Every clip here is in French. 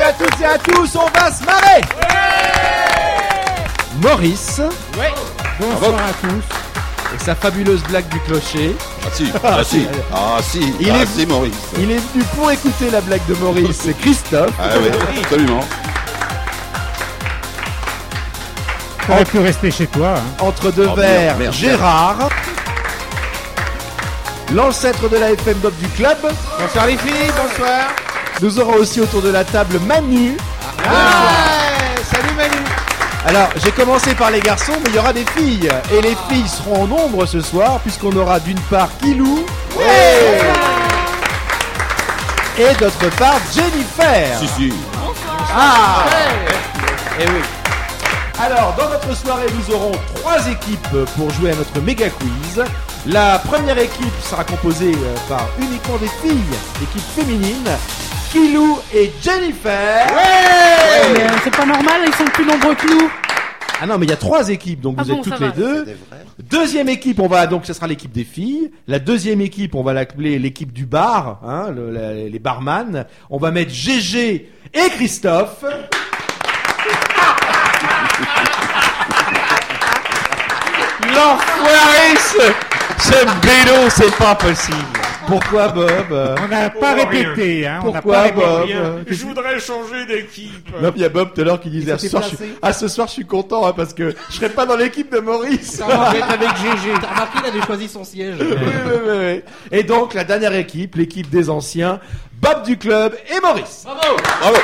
à toutes et à tous, on va se marrer. Maurice. Ouais. Bonsoir à tous. Et sa fabuleuse blague du clocher. C'est Maurice. Il est venu pour écouter la blague de Maurice, c'est Christophe. Ah oui, absolument. T'aurais pu rester chez toi. Entre deux verres, merde. Gérard. L'ancêtre de la FM Bob du club. Bonsoir les filles, bonsoir. Nous aurons aussi autour de la table Manu. Salut Manu. Alors, j'ai commencé par les garçons, mais il y aura des filles. Et les filles seront en nombre ce soir, puisqu'on aura d'une part Kilou. Et d'autre part Jennifer. Si. Ah Et oui. Alors, dans notre soirée, nous aurons 3 équipes pour jouer à notre méga quiz. La première équipe sera composée par uniquement des filles, équipe féminine, Kilou et Jennifer. Mais c'est pas normal, ils sont plus nombreux que nous. Ah non, mais il y a 3 équipes, donc vous êtes toutes les deux. Deuxième équipe, donc ça sera l'équipe des filles. La deuxième équipe, on va l'appeler l'équipe du bar, hein, les barman. On va mettre GG et Christophe. L'enfoiré, ce bédo, c'est pas possible. Pourquoi Bob? On n'a pas répété, hein. Pourquoi Bob? Je voudrais changer d'équipe. Non, il y a Bob tout à l'heure qui disait ce soir je suis content, hein, parce que je serai pas dans l'équipe de Maurice. On va être avec GG. T'as remarqué, il avait choisi son siège. Oui. Et donc la dernière équipe, l'équipe des anciens, Bob du club et Maurice. Bravo.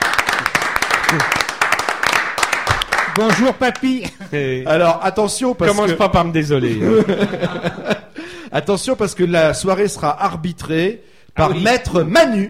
Bonjour papy. Alors attention parce Commence pas par me désoler. Attention parce que la soirée sera arbitrée par Maître Manu.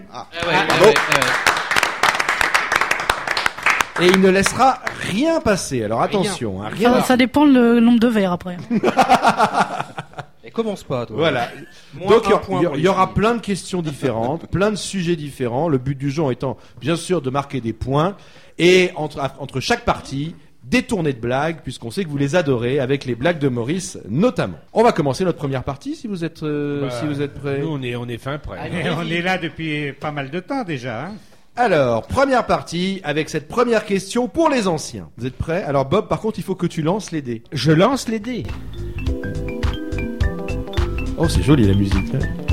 Et il ne laissera rien passer. Alors attention, hein, rien. Ça dépend le nombre de verres après. Et commence pas, toi. Voilà. Donc il y aura plein de questions différentes, plein de sujets différents. Le but du jeu étant bien sûr de marquer des points et entre chaque partie des tournées de blagues, puisqu'on sait que vous les adorez, avec les blagues de Maurice notamment. On va commencer notre première partie si vous êtes prêts. Nous, on est fin prêts. Et on est là depuis pas mal de temps déjà. Hein. Alors, première partie avec cette première question pour les anciens. Vous êtes prêts? Alors Bob, par contre, il faut que tu lances les dés. Je lance les dés. Oh, c'est joli la musique.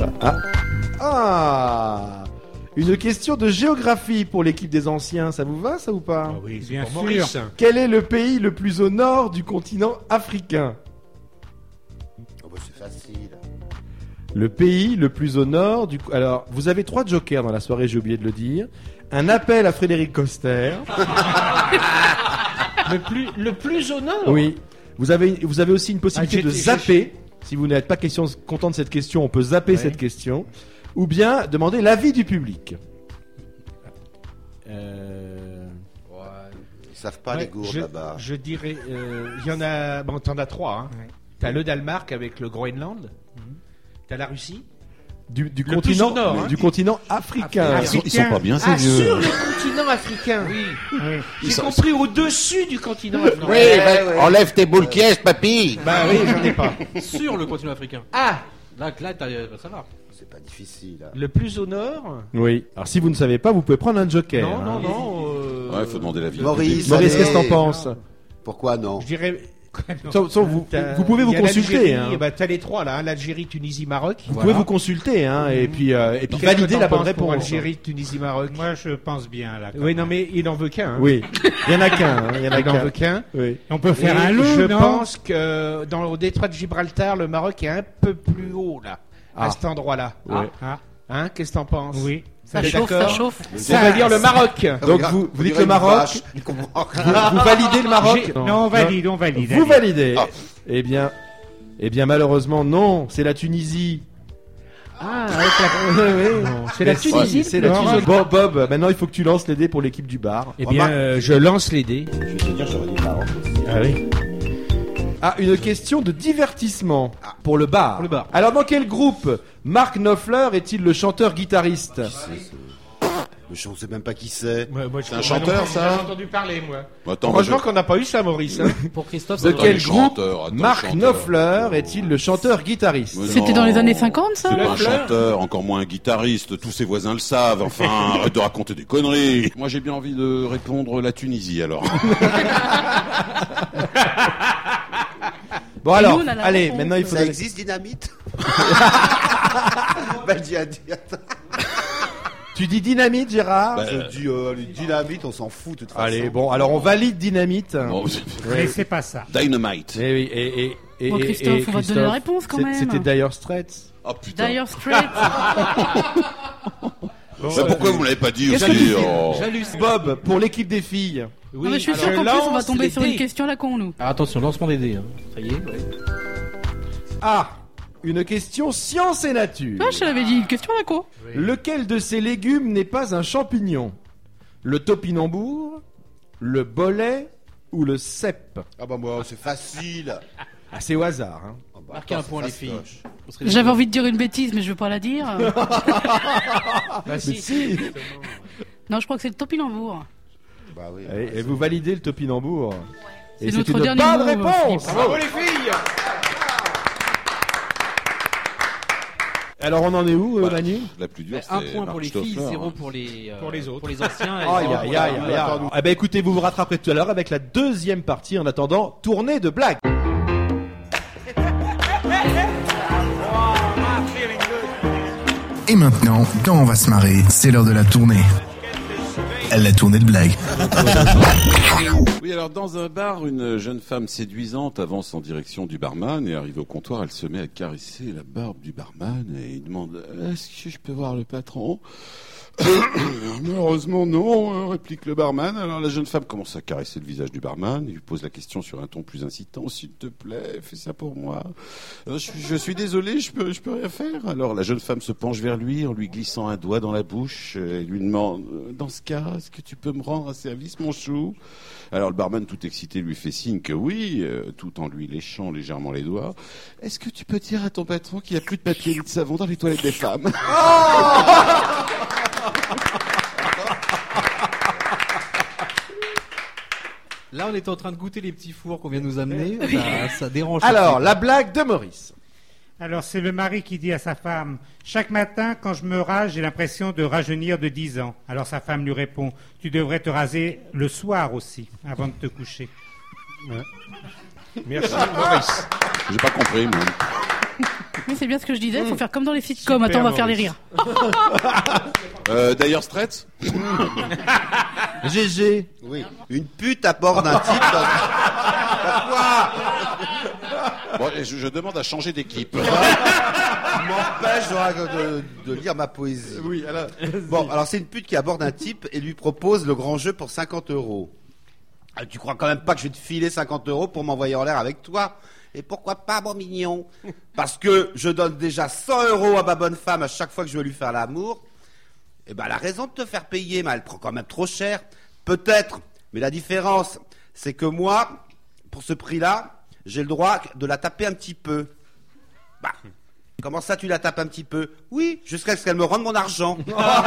Une question de géographie pour l'équipe des anciens. Ça vous va, ça ou pas? Oui, c'est Bien pour sûr. Maurice. Quel est le pays le plus au nord du continent africain? C'est facile. Le pays le plus au nord du... Alors, vous avez 3 jokers dans la soirée, j'ai oublié de le dire. Un appel à Frédéric Coster. Le plus au nord. Oui. Vous avez aussi une possibilité de zapper. Si vous n'êtes pas content de cette question, on peut zapper cette question. Ou bien demander l'avis du public. Ils savent pas les gourdes là-bas. Je dirais, il y en a. Bon, t'en as 3. Hein. Ouais. T'as le Danemark avec le Groenland. T'as la Russie. Du Le continent, plus au nord, hein. du continent africain. Ils sont pas bien ces vieux. Sur le continent africain. Oui. Oui. J'ai compris au-dessus du continent africain. Enlève tes boules qui est, papy. Bah oui, j'en ai pas. Sur le continent africain. Ah, Là, ça va. C'est pas difficile. Là. le plus au nord. Oui. Alors si vous ne savez pas, vous pouvez prendre un joker. Non, hein. non. Ouais, faut demander l'avis. Maurice, allez. qu'est-ce que t'en penses? Pourquoi non? Je dirais. Vous pouvez vous consulter. Hein. Bah, t'as les 3 là, hein, l'Algérie, Tunisie, Maroc. Vous pouvez vous consulter, hein, et puis valider la bonne réponse. Algérie, Tunisie, Maroc. Moi je pense bien là. Oui, non mais il n'en veut qu'un. Hein. Oui. Il y en a qu'un. Hein. Il n'en veut qu'un. Oui. On peut faire Et un lot, je non? pense que dans le détroit de Gibraltar, le Maroc est un peu plus haut là, à cet endroit-là. Ouais. Ah, Hein, qu'est-ce que t'en penses? oui. Ça T'es chauffe, ça d'accord chauffe. On va dire le Maroc. Donc vous dites le Maroc. Vous validez le Maroc? Non, on valide. Vous validez. Eh bien malheureusement non, c'est la Tunisie. Ah, c'est la Tunisie. C'est la Tunisie. Bon Bob, maintenant il faut que tu lances les dés pour l'équipe du bar. Eh bien, je lance les dés. Je vais te dire, j'aurais dit Maroc aussi. Ah oui. Une question de divertissement pour le bar. Pour le bar. Alors dans quel groupe Mark Knopfler est-il le chanteur-guitariste? Mais je ne sais même pas qui c'est. C'est un chanteur, ça J'ai entendu parler, moi. Attends, Heureusement qu'on n'a pas eu ça, Maurice. Hein. Pour Christophe, De ça quel Attends, groupe chanteur, attends, Marc chanteur. Knopfler est-il le chanteur-guitariste? Mais C'était non. dans les années 50, ça? C'est pas un Knopfler. chanteur, encore moins un guitariste. Tous ses voisins le savent. Enfin, arrête de raconter des conneries. Moi, j'ai bien envie de répondre la Tunisie, alors. Bon alors, nous, on a la allez, réponse. maintenant il faut... Ça existe, Dynamite? Bah, dis. Tu dis Dynamite, Gérard? Bah, Je dis, les Dynamite, on s'en fout, de toute façon. Allez, bon, alors on valide Dynamite. Bon, Mais c'est pas ça. Dynamite. Eh oui, et Bon, Christophe, on va te donner la réponse, quand même. C'était Dire Straits. Oh putain. Dire Straits. Mais pourquoi vous me l'avez pas dit Qu'est-ce aussi que tu oh. J'hallucine. Bob, pour l'équipe des filles. Oui, Ah, mais je suis alors, sûr qu'en je plus, on va lance tomber les sur une dés. question à la con, nous. Ah, attention, lancement des dés. Hein. Ça y est. Ouais. Ah, une question science et nature. Ah, je te l'avais dit, une question à la con. Lequel de ces légumes n'est pas un champignon? Le topinambour, le bolet ou le cèpe? Ah bah moi, c'est facile. Ah, c'est au hasard, hein. Ah bah, Marquez un attends, point, c'est les filles. fastoche. Vous serez J'avais envie de dire une bêtise, mais je veux pas la dire. Mais si. Non, je crois que c'est le topinambour. Bah oui. Et vous validez le topinambour. Et C'est c'est notre une dernier bonne mot, réponse. Philippe. Bravo, les filles. Alors on en est où, Bah, Manu? La plus dure, Un c'est point Marc pour les Stoffler, filles, hein. 0 pour les autres. pour les anciens. et Aïe, zéro aïe, pour aïe, les- aïe, aïe. Eh ben écoutez, vous vous rattraperez tout à l'heure avec la deuxième partie. En attendant, tournée de blagues. Et maintenant, dans On va se marrer, c'est l'heure de la tournée. La tournée de blagues. Oui, alors dans un bar, une jeune femme séduisante avance en direction du barman et arrivée au comptoir, elle se met à caresser la barbe du barman et il demande « Est-ce que je peux voir le patron ?» Malheureusement non, réplique le barman. Alors la jeune femme commence à caresser le visage du barman. Il lui pose la question sur un ton plus incitant. S'il te plaît, fais ça pour moi. Je suis désolé, je peux rien faire. Alors la jeune femme se penche vers lui en lui glissant un doigt dans la bouche et lui demande dans ce cas, est-ce que tu peux me rendre un service, mon chou? Alors le barman tout excité lui fait signe que oui, tout en lui léchant légèrement les doigts. Est-ce que tu peux dire à ton patron qu'il n'y a plus de papier ni de savon dans les toilettes des femmes? Là, on était en train de goûter les petits fours qu'on vient de nous amener. Ça dérange. Alors, la blague de Maurice. Alors, c'est le mari qui dit à sa femme « Chaque matin, quand je me rase, j'ai l'impression de rajeunir de 10 ans. » Alors sa femme lui répond « Tu devrais te raser le soir aussi, avant de te coucher. Merci, Maurice. J'ai pas compris, moi. Mais c'est bien ce que je disais, il faut faire comme dans les sitcoms. Attends, on va faire les rires. D'ailleurs, Straits, GG. Oui. Une pute à bord d'un type. bon, je demande à changer d'équipe. M'empêche de lire ma poésie. Oui, alors. Bon, alors c'est une pute qui aborde un type et lui propose le grand jeu pour 50 €. Ah, tu crois quand même pas que je vais te filer 50 € pour m'envoyer en l'air avec toi? Et pourquoi pas, mon mignon? Parce que je donne déjà 100 € à ma bonne femme à chaque fois que je veux lui faire l'amour. Eh ben, elle a raison de te faire payer, mais elle prend quand même trop cher. Peut-être, mais la différence, c'est que moi, pour ce prix-là, j'ai le droit de la taper un petit peu. Bah, comment ça, tu la tapes un petit peu? Oui, jusqu'à ce qu'elle me rende mon argent.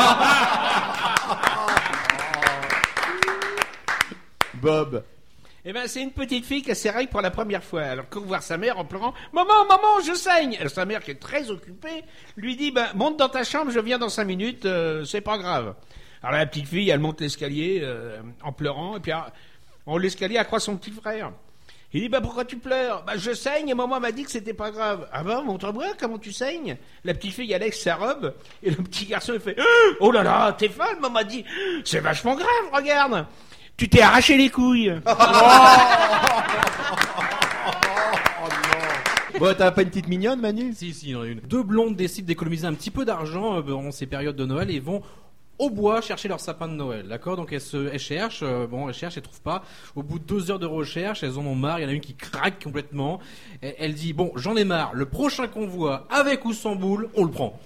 Bob. Eh ben, c'est une petite fille qui a ses règles pour la première fois. Alors, court voir sa mère en pleurant. Maman, maman, je saigne. Alors, sa mère, qui est très occupée, lui dit, ben, monte dans ta chambre, je viens dans 5 minutes, c'est pas grave. Alors, la petite fille, elle monte l'escalier, en pleurant, et puis, en haut de l'escalier, elle croise son petit frère. Il dit, bah, pourquoi tu pleures? Bah, je saigne et maman m'a dit que c'était pas grave. Ah ben, montre-moi comment tu saignes. La petite fille, elle avec sa robe, et le petit garçon, il fait, oh là là, t'es folle, maman m'a dit, c'est vachement grave, regarde. Tu t'es arraché les couilles. Bon, t'as pas une petite mignonne, Manu? Si, il y en a une. Deux blondes décident d'économiser un petit peu d'argent pendant ces périodes de Noël et vont au bois chercher leur sapin de Noël, d'accord? Donc elles cherchent, elles trouvent pas. Au bout de 2 heures de recherche, elles en ont marre. Il y en a une qui craque complètement. Elle dit bon, j'en ai marre. Le prochain convoi, avec ou sans boule, on le prend.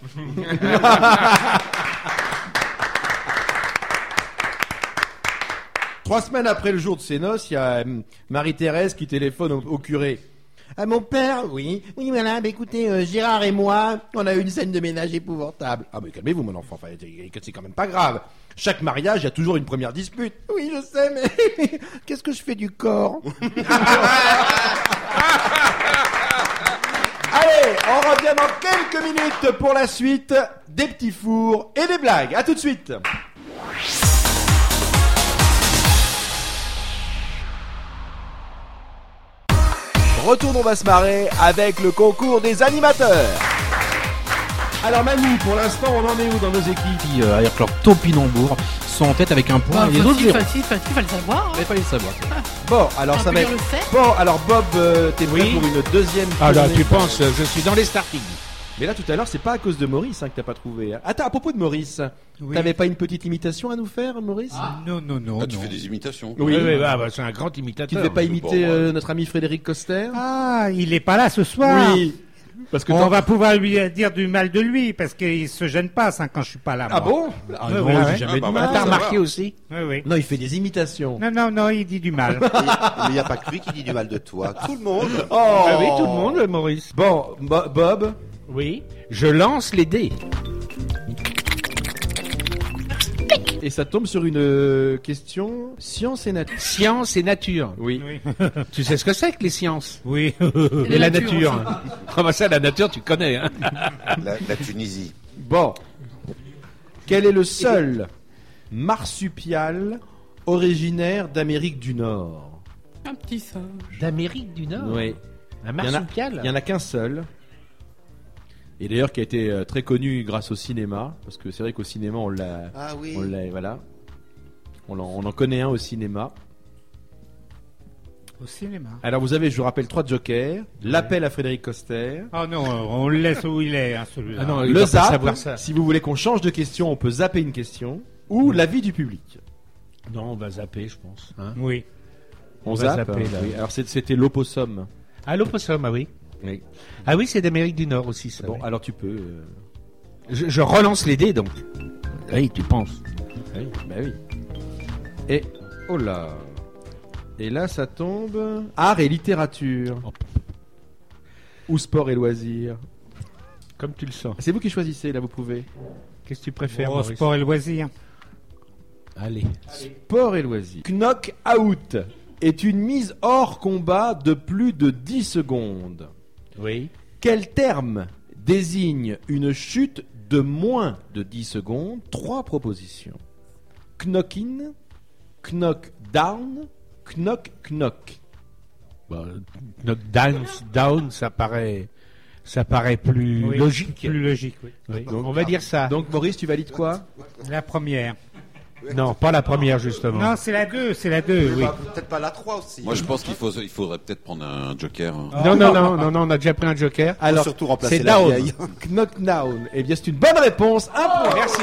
3 semaines après le jour de ses noces, il y a Marie-Thérèse qui téléphone au curé. Ah, mon père, oui, voilà, bah, écoutez, Gérard et moi, on a eu une scène de ménage épouvantable. Ah, mais calmez-vous, mon enfant, c'est quand même pas grave. Chaque mariage, il y a toujours une première dispute. Oui, je sais, mais qu'est-ce que je fais du corps? Allez, on revient dans quelques minutes pour la suite des petits fours et des blagues. À tout de suite. Retour, on va se marrer avec le concours des animateurs. Alors Manu, pour l'instant, on en est où dans nos équipes? Qui, avec leur topinambour, sont en tête avec un point. Bah, et les autres zéro. facile, fallait le savoir. Il fallait le savoir. Bon, alors On ça peut va dire être... le fait. Bon, alors Bob, t'es prêt Oui. pour une deuxième Alors, tournée? tu penses, je suis dans les starting. Mais là, tout à l'heure, c'est pas à cause de Maurice que t'as pas trouvé. Attends, à propos de Maurice, Oui. t'avais pas une petite imitation à nous faire, Maurice? Non, non, non. Ah, tu non. fais des imitations. Oui. C'est un grand Tu imitateur. devais pas je imiter sais pas, ouais. notre ami Frédéric Coster? Ah, il est pas là ce soir. Oui. Parce que On t'en- va pouvoir lui dire du mal de lui parce qu'il se gêne pas ça, quand je suis pas là. Ah moi. bon? Ah Ouais, non, ouais, j'ai ouais. jamais Ah, dit bah, mal. T'as ça remarqué va. aussi? Oui, oui. Non, il fait des imitations. Non, non, non, il dit du mal. Mais il n'y a pas que lui qui dit du mal de toi. Tout le monde. Oh. Ah oui, tout le monde, Maurice. Bon, Bob, Oui. Je lance les dés. et ça tombe sur une question science et nature. Science et nature. Oui. Oui. Tu sais ce que c'est que les sciences? Oui. Et la nature nature. Ah bah ça, la nature, tu connais. Hein. La Tunisie. Bon. Quel est le seul marsupial originaire d'Amérique du Nord? Un petit singe. D'Amérique du Nord. Oui. Un Il y en a- marsupial. Il y en a qu'un seul. Et d'ailleurs qui a été très connu grâce au cinéma, parce que c'est vrai qu'au cinéma on l'a, Ah oui. voilà, on en connaît un au cinéma. Au cinéma. Alors vous avez, je vous rappelle, 3 jokers. L'appel à Frédéric Coster. Oh non, on le laisse où il est, hein, celui-là. Ah non, il Le doit pas zap. savoir ça. Si vous voulez qu'on change de question, on peut zapper une question. Ou l'avis du public. Non, on va zapper, je pense. Hein. Oui. On va zappe. zapper, là. Oui. Alors c'était l'opossum. Ah, l'opossum, ah oui. Oui. Ah oui, c'est d'Amérique du Nord aussi, ça. Bon, oui. alors tu peux. Je relance les dés, donc. Oui, tu penses. Oui, bah oui. Et oh là. Et là, ça tombe. Art et littérature. Ou sport et loisirs. Comme tu le sens. C'est vous qui choisissez, là, vous pouvez. Qu'est-ce que tu préfères, Au Maurice? sport et loisirs. Allez. Sport et loisirs. Knock out est une mise hors combat de plus de 10 secondes. Oui. Quel terme désigne une chute de moins de 10 secondes? 3 propositions. Knock-in, knock-down, knock-knock. Bah, down, ça paraît plus Oui, logique. Plus logique, oui. Oui. On va dire ça. Donc Maurice, tu valides quoi? La première. Non, pas la première, justement. Non, c'est la 2, oui. Peut-être pas la 3 aussi. Moi, je pense qu'il faudrait peut-être prendre un joker. hein. Non, on a déjà pris un joker. Faut Alors, surtout remplacer c'est la down. vieille. knock-down. Eh bien, c'est une bonne réponse. Un point. Merci.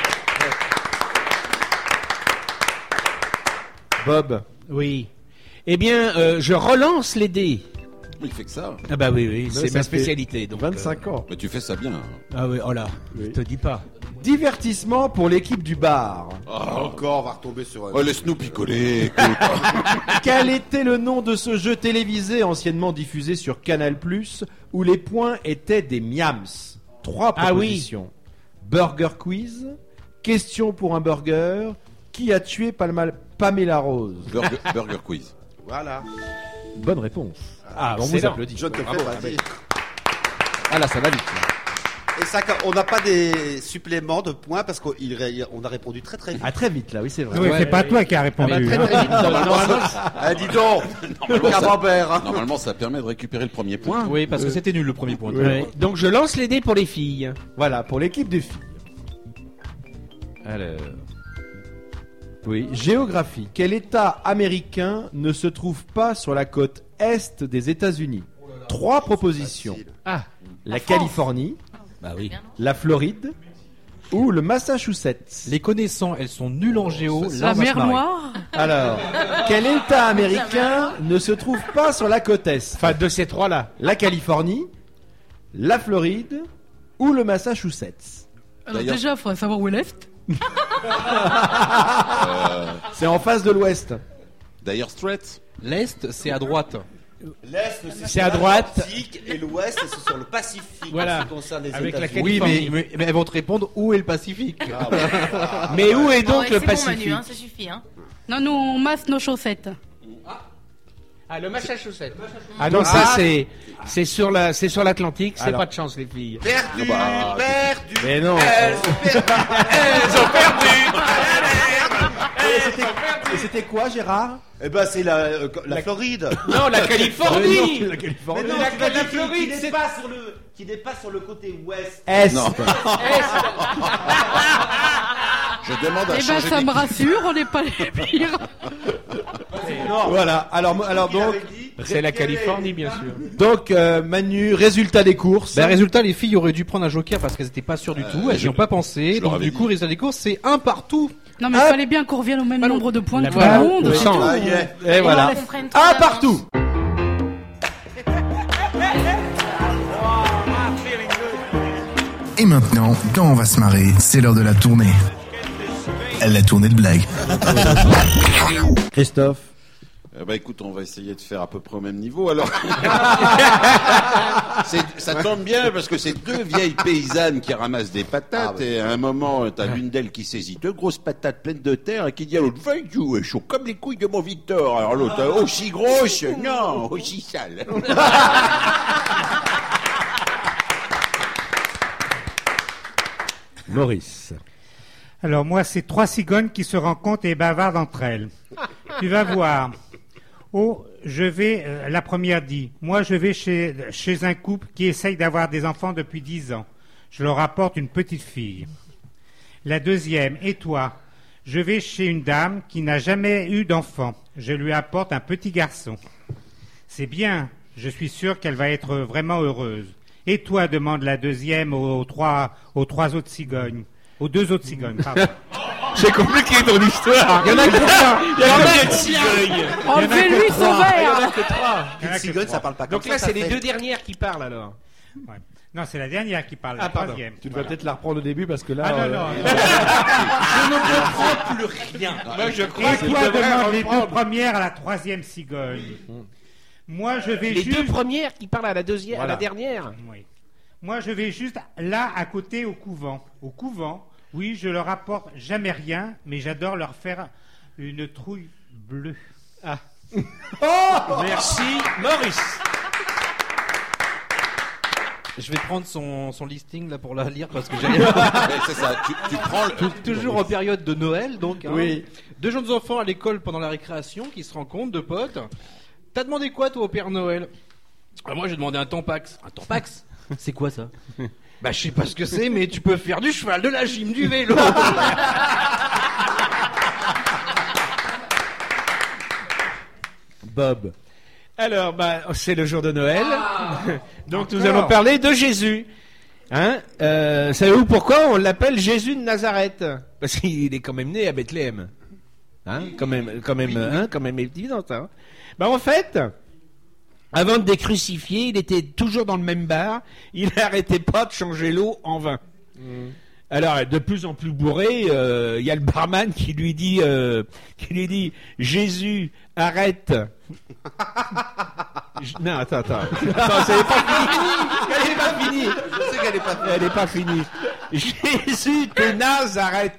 Bob. Oui. Eh bien, je relance les dés. Il fait que ça. Ah bah oui, c'est ça ma fait spécialité. Donc, 25 ans. Mais tu fais ça bien. Ah oui, oh là, je te dis pas. Divertissement pour l'équipe du bar. Encore, on va retomber sur. Oh, laisse-nous picoler. Écoute. Quel était le nom de ce jeu télévisé anciennement diffusé sur Canal+, où les points étaient des miams? 3 Ah oui. propositions. Burger quiz, question pour un burger, qui a tué Pamela Rose? Burger quiz. Voilà. Bonne réponse. Ah, on vous excellent. applaudit. Je te fais, vas-y. Ah là, ça va vite. Et ça, on n'a pas des suppléments de points parce qu'on a répondu très très vite. Ah, très vite là, oui, c'est vrai. Oui, c'est pas toi qui as répondu. Très hein. très vite. Ah, dis donc, le camembert. Hein. Normalement, ça permet de récupérer le premier point. Oui, parce que c'était nul le premier point. Ouais. Donc je lance les dés pour les filles. Voilà, pour l'équipe des filles. Alors. Oui, géographie. Quel État américain ne se trouve pas sur la côte est des États-Unis? 3 propositions. Facile. Ah, La Californie, bah oui. la Floride ou le Massachusetts. Les connaissants, elles sont nulles en géo. Là, La on va se mer marrer. Noire. Alors, quel État américain ne se trouve pas sur la côte est? Enfin, de ces trois-là. La Californie, la Floride ou le Massachusetts? Alors D'ailleurs- déjà, il faudrait savoir où est l'Est. C'est en face de l'ouest. D'ailleurs, Strait. L'Est, c'est à droite. L'Est, C'est à droite. l'Atlantique, et l'Ouest, c'est sur le Pacifique. Voilà. En ce qui concerne les Avec la États-Unis. Oui, mais elles vont te répondre où est le Pacifique. Ah, ouais. Mais où est donc Ouais, le c'est Pacifique? bon, Manu, hein, ça suffit. Hein. Non, nous, on masse nos chaussettes. Ah, le Massachusetts. Ah non, ça c'est sur l'Atlantique, c'est Alors. pas de chance les filles. Perdu, perdu. Mais non. Elles ont perdu. Et c'était quoi, Gérard? Eh ben, c'est la Floride. Non, la Californie. La Californie. Mais non, la c'est la Floride, qui c'est- dépasse sur le côté ouest. S. Non. Je demande à Eh ben, changer ça me d'équipe. rassure, on n'est pas les pires. Voilà. Alors Qu'il donc, avait dit, C'est la Californie, bien sûr. donc Manu, résultat des courses. Ben, résultat, les filles auraient dû prendre un joker parce qu'elles étaient pas sûres du tout, elles n'y ont pas pensé. je leur Donc avais du coup, dit. résultat des courses, c'est un partout. Non, mais il fallait bien qu'on revienne au même nombre de points que tout Voilà. le monde. Le c'est sang. tout. Ah, yeah. Et voilà. Qu'on prenne tout Un d'avance. partout. Et maintenant, dans On va se marrer, c'est l'heure de la tournée. La tournée de blagues. Christophe. Bah écoute, on va essayer de faire à peu près au même niveau alors. Ça tombe bien parce que c'est deux vieilles paysannes qui ramassent des patates et à un moment t'as l'une d'elles qui saisit deux grosses patates pleines de terre et qui dit à l'autre "Voyou, elles sont comme les couilles de mon Victor." Alors l'autre "Aussi grosses, non, aussi sales." Maurice. Alors moi, c'est 3 cigognes qui se rencontrent et bavardent entre elles. Tu vas voir. Oh, la première dit, moi je vais chez un couple qui essaye d'avoir des enfants depuis 10 ans. Je leur apporte une petite fille. La deuxième, et toi? Je vais chez une dame qui n'a jamais eu d'enfant. Je lui apporte un petit garçon. C'est bien, je suis sûr qu'elle va être vraiment heureuse. Et toi? Demande la deuxième aux trois autres cigognes. Aux 2 autres cigognes, pardon. C'est compliqué ton histoire. Il y en a que 3. Il y en a que cigognes. Enlevez-lui son verre. Il y en a que Cigogne, 3. ça parle pas comme Donc là, ça c'est les fait. 2 dernières qui parlent alors. Ouais. Non, c'est la dernière qui parle, Ah, la pardon. troisième. Tu devrais peut-être la reprendre au début parce que là. Ah non, non. Je ne comprends plus rien. Moi, je crois Et qu'il toi, devrait demande les reprendre. 2 premières à la 3e cigogne. Moi, je vais Les juste... 2 premières qui parlent à la deuxième, à Voilà. la dernière. Oui. Moi, je vais juste là, à côté, au couvent. Au couvent, oui, je leur apporte jamais rien, mais j'adore leur faire une trouille bleue. Merci, Maurice. Je vais prendre son listing là pour la lire parce que j'ai Ouais, c'est ça. Tu prends toujours en période de Noël donc. Hein. Oui. 2 jeunes enfants à l'école pendant la récréation qui se rencontrent, 2 potes. T'as demandé quoi toi au Père Noël? Moi j'ai demandé un tampax. Un tampax? C'est quoi ça? Bah je sais pas ce que c'est, mais tu peux faire du cheval, de la gym, du vélo. Bob. Alors, c'est le jour de Noël. Donc, nous allons parler de Jésus. Hein savez-vous pourquoi on l'appelle Jésus de Nazareth? Parce qu'il est quand même né à Bethléem. Hein, quand même évident, ça. Hein. En fait, avant de les crucifier, il était toujours dans le même bar. Il n'arrêtait pas de changer l'eau en vin. Alors, de plus en plus bourré, il y a le barman qui lui dit, Jésus, arrête. Non, attends. Attends, ça n'est pas fini. Elle n'est pas finie. Je sais qu'elle est pas Elle n'est pas finie. Jésus de Nazareth.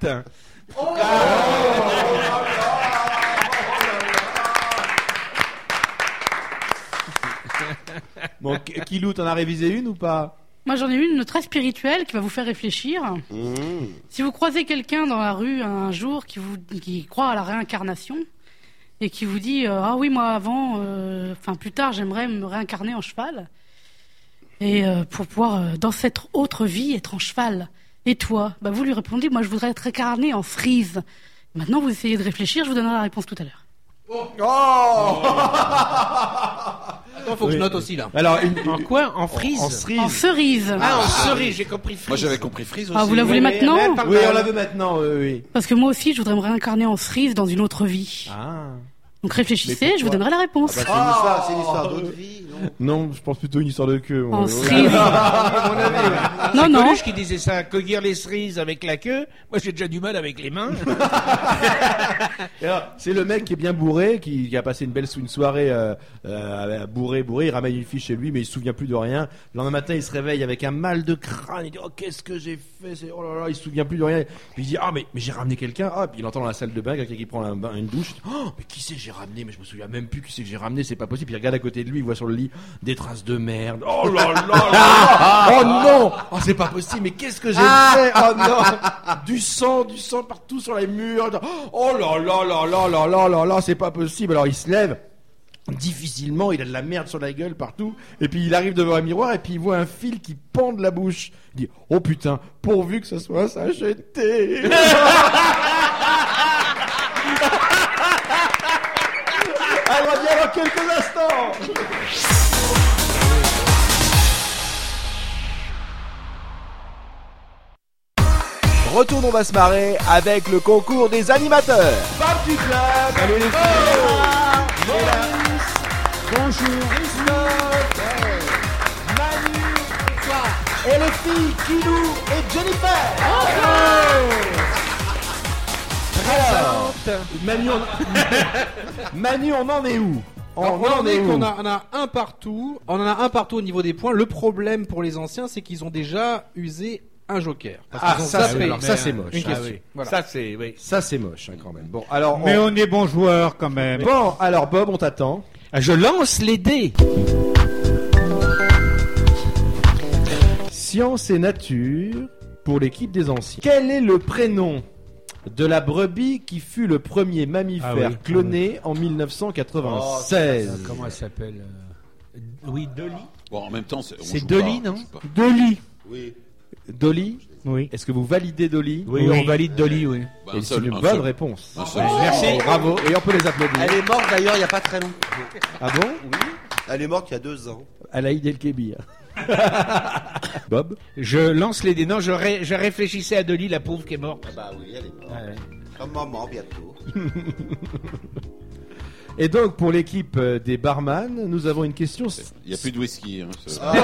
Bon, Kilou, t'en as révisé une ou pas? Moi, j'en ai une très spirituelle qui va vous faire réfléchir. Si vous croisez quelqu'un dans la rue un jour qui croit à la réincarnation et qui vous dit ah oui, moi avant, plus tard, j'aimerais me réincarner en cheval et pour pouvoir dans cette autre vie être en cheval. Et toi, vous lui répondez moi je voudrais être réincarné en cerise. Maintenant, vous essayez de réfléchir, je vous donnerai la réponse tout à l'heure. Attends, faut que je note aussi là. Alors, En quoi? En frise? en cerise. En cerise. Ah, en cerise, j'ai compris frise. Moi j'avais compris frise aussi. Ah, vous la voulez Oui, maintenant? mais elle parle Oui, mal. on la veut maintenant, oui. Parce que moi aussi, je voudrais me réincarner en cerise dans une autre vie. Ah. Donc réfléchissez, je vous donnerai la réponse. C'est une histoire d'autre vie, non? Non, je pense plutôt une histoire de queue. En Ouais. cerise. Non, C'est non. Coluche qui disait ça, cueillir les cerises avec la queue. Moi, j'ai déjà du mal avec les mains. Et alors, c'est le mec qui est bien bourré, qui a passé une soirée bourré, il ramène une fille chez lui, mais il se souvient plus de rien. Le lendemain matin, il se réveille avec un mal de crâne. Il dit oh qu'est-ce que j'ai fait, oh là là, il se souvient plus de rien. Puis il dit ah mais j'ai ramené quelqu'un. Ah puis il entend dans la salle de bain quelqu'un qui prend une douche. Il dit, oh mais qui c'est que j'ai ramené, mais je me souviens même plus qui c'est que j'ai ramené, c'est pas possible. Puis il regarde à côté de lui, il voit sur le lit des traces de merde. Oh là là là. Oh non, oh c'est pas possible. Mais qu'est-ce que j'ai fait? Oh non, du sang partout sur les murs. Oh là là là là là là là là, c'est pas possible. Alors il se lève. Difficilement, il a de la merde sur la gueule partout, et puis il arrive devant un miroir et puis il voit un fil qui pend de la bouche. Il dit oh putain, pourvu que ce soit s'acheter. Alors on revient dans quelques instants. Retourne, on va se marrer avec le concours des animateurs. Bam du club. Salut les filles. Bonjour. Christophe. Manu. Et les filles Kilou et Jennifer. Alors, Manu, on en est où? On en a un partout. On en a un partout au niveau des points. Le problème pour les anciens, c'est qu'ils ont déjà usé un joker. Parce qu'ils ont zappé ça c'est moche. une question. oui. Voilà. Ça c'est moche quand même. Bon, alors Mais on est bons joueurs quand même. bon, alors Bob, on t'attend. Je lance les dés. Science et nature pour l'équipe des anciens. Quel est le prénom de la brebis qui fut le premier mammifère cloné en 1996? Comment elle s'appelle Oui, Dolly. Bon, en même temps, C'est Dolly, non? Dolly. Oui. Dolly? Oui. Est-ce que vous validez Dolly? Oui, on valide Dolly, oui. Bah, Et un c'est seul, une un bonne seul. réponse. Un seul. Merci. Bravo. Et on peut les applaudir. Elle est morte d'ailleurs il n'y a pas très longtemps. Ah bon? Oui. Elle est morte il y a 2 ans. Alaïd El-Kébir. Bob? Je lance les dés. Non, je réfléchissais à Dolly, la pauvre qui est morte. Ah bah oui, elle est morte. Ah ouais. Comme maman bientôt. Et donc, pour l'équipe des barman, nous avons une question. Il n'y a plus de whisky. Hein,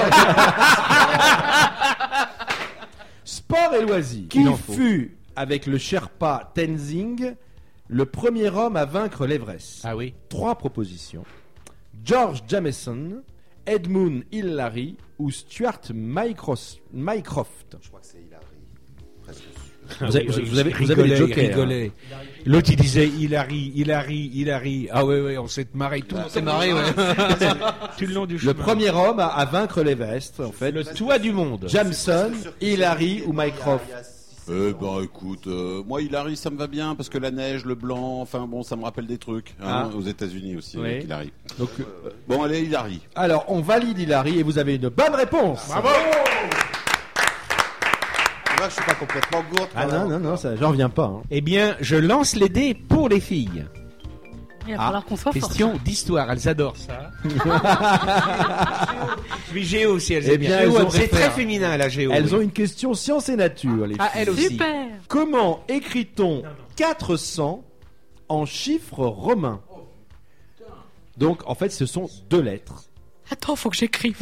Sport et loisirs. Qui fut, avec le Sherpa Tenzing, le premier homme à vaincre l'Everest? Ah oui. 3 propositions. George Jameson, Edmund Hillary ou Stuart Mycroft. Je crois que c'est Hilary. Presque sûr. Vous avez les jokers. Rigolait. L'autre il disait Hilary. Ah oui, on s'est marré tout. On s'est marré, ouais. Tout le long du chemin. Le premier homme à vaincre l'Everest, en fait. Le toit du monde. Jameson, Hillary ou Mycroft. Écoute, moi Hilary ça me va bien parce que la neige, le blanc, enfin bon, ça me rappelle des trucs aux États-Unis aussi Oui. avec Hilary. Donc, Bon, allez Hilary. alors, on valide Hillary et vous avez une bonne réponse. Bravo. Tu vois que je suis pas complètement gourde. Ah quand même. non, ça, j'en reviens pas. Hein. Eh bien, je lance les dés pour les filles. Il va falloir qu'on soit fort. Question d'histoire, elles adorent ça. Puis géo aussi, elles Eh aiment bien, bien. elles ont- C'est très féminin la géo. Elles ont une question science et nature, les Ah, filles. elles aussi. Super. Comment écrit-on 400 en chiffres romains? Donc, en fait, ce sont 2 lettres. Attends, faut que j'écrive.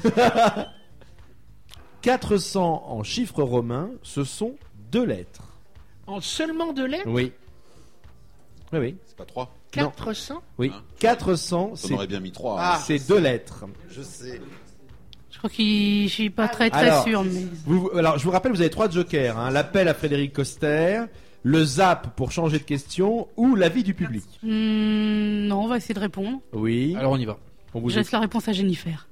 400 en chiffres romains, ce sont 2 lettres. En seulement 2 lettres Oui. Oui. C'est pas 3. 400 Oui. Hein 400, On aurait bien mis 3. Ah. c'est 2 lettres. Je sais. Je crois je suis pas très Alors, sûre, mais. Alors, je vous rappelle, vous avez 3 jokers. Hein. L'appel à Frédéric Coster, le zap pour changer de question ou l'avis du public. Non, on va essayer de répondre. Oui. Alors on y va. On vous Je laisse la réponse à Jennifer.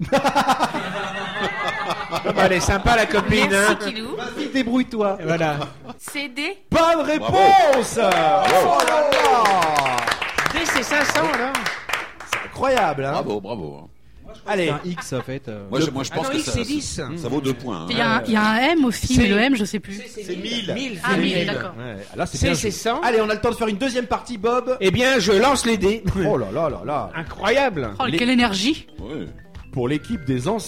Elle est sympa la copine. Merci Hein. Kilou. Vas-y, débrouille-toi. Voilà. CD. Bonne réponse. Oh là là. Dès c'est 500 là. C'est incroyable. Hein. Bravo. Hein. Allez. C'est un X en fait. Moi, je pense Ah non, que X, c'est 10. ça vaut 2 points. Il y a un M aussi, mais le M, je sais plus. C'est 1000. 1000. Ah, 1000, d'accord. Ouais, là, c'est C'est bien c'est joué. 100. Allez, on a le temps de faire une deuxième partie, Bob. Eh bien, je lance les dés. Oh là là là là. Incroyable. Oh, quelle énergie. Ouais. Pour l'équipe des anciens.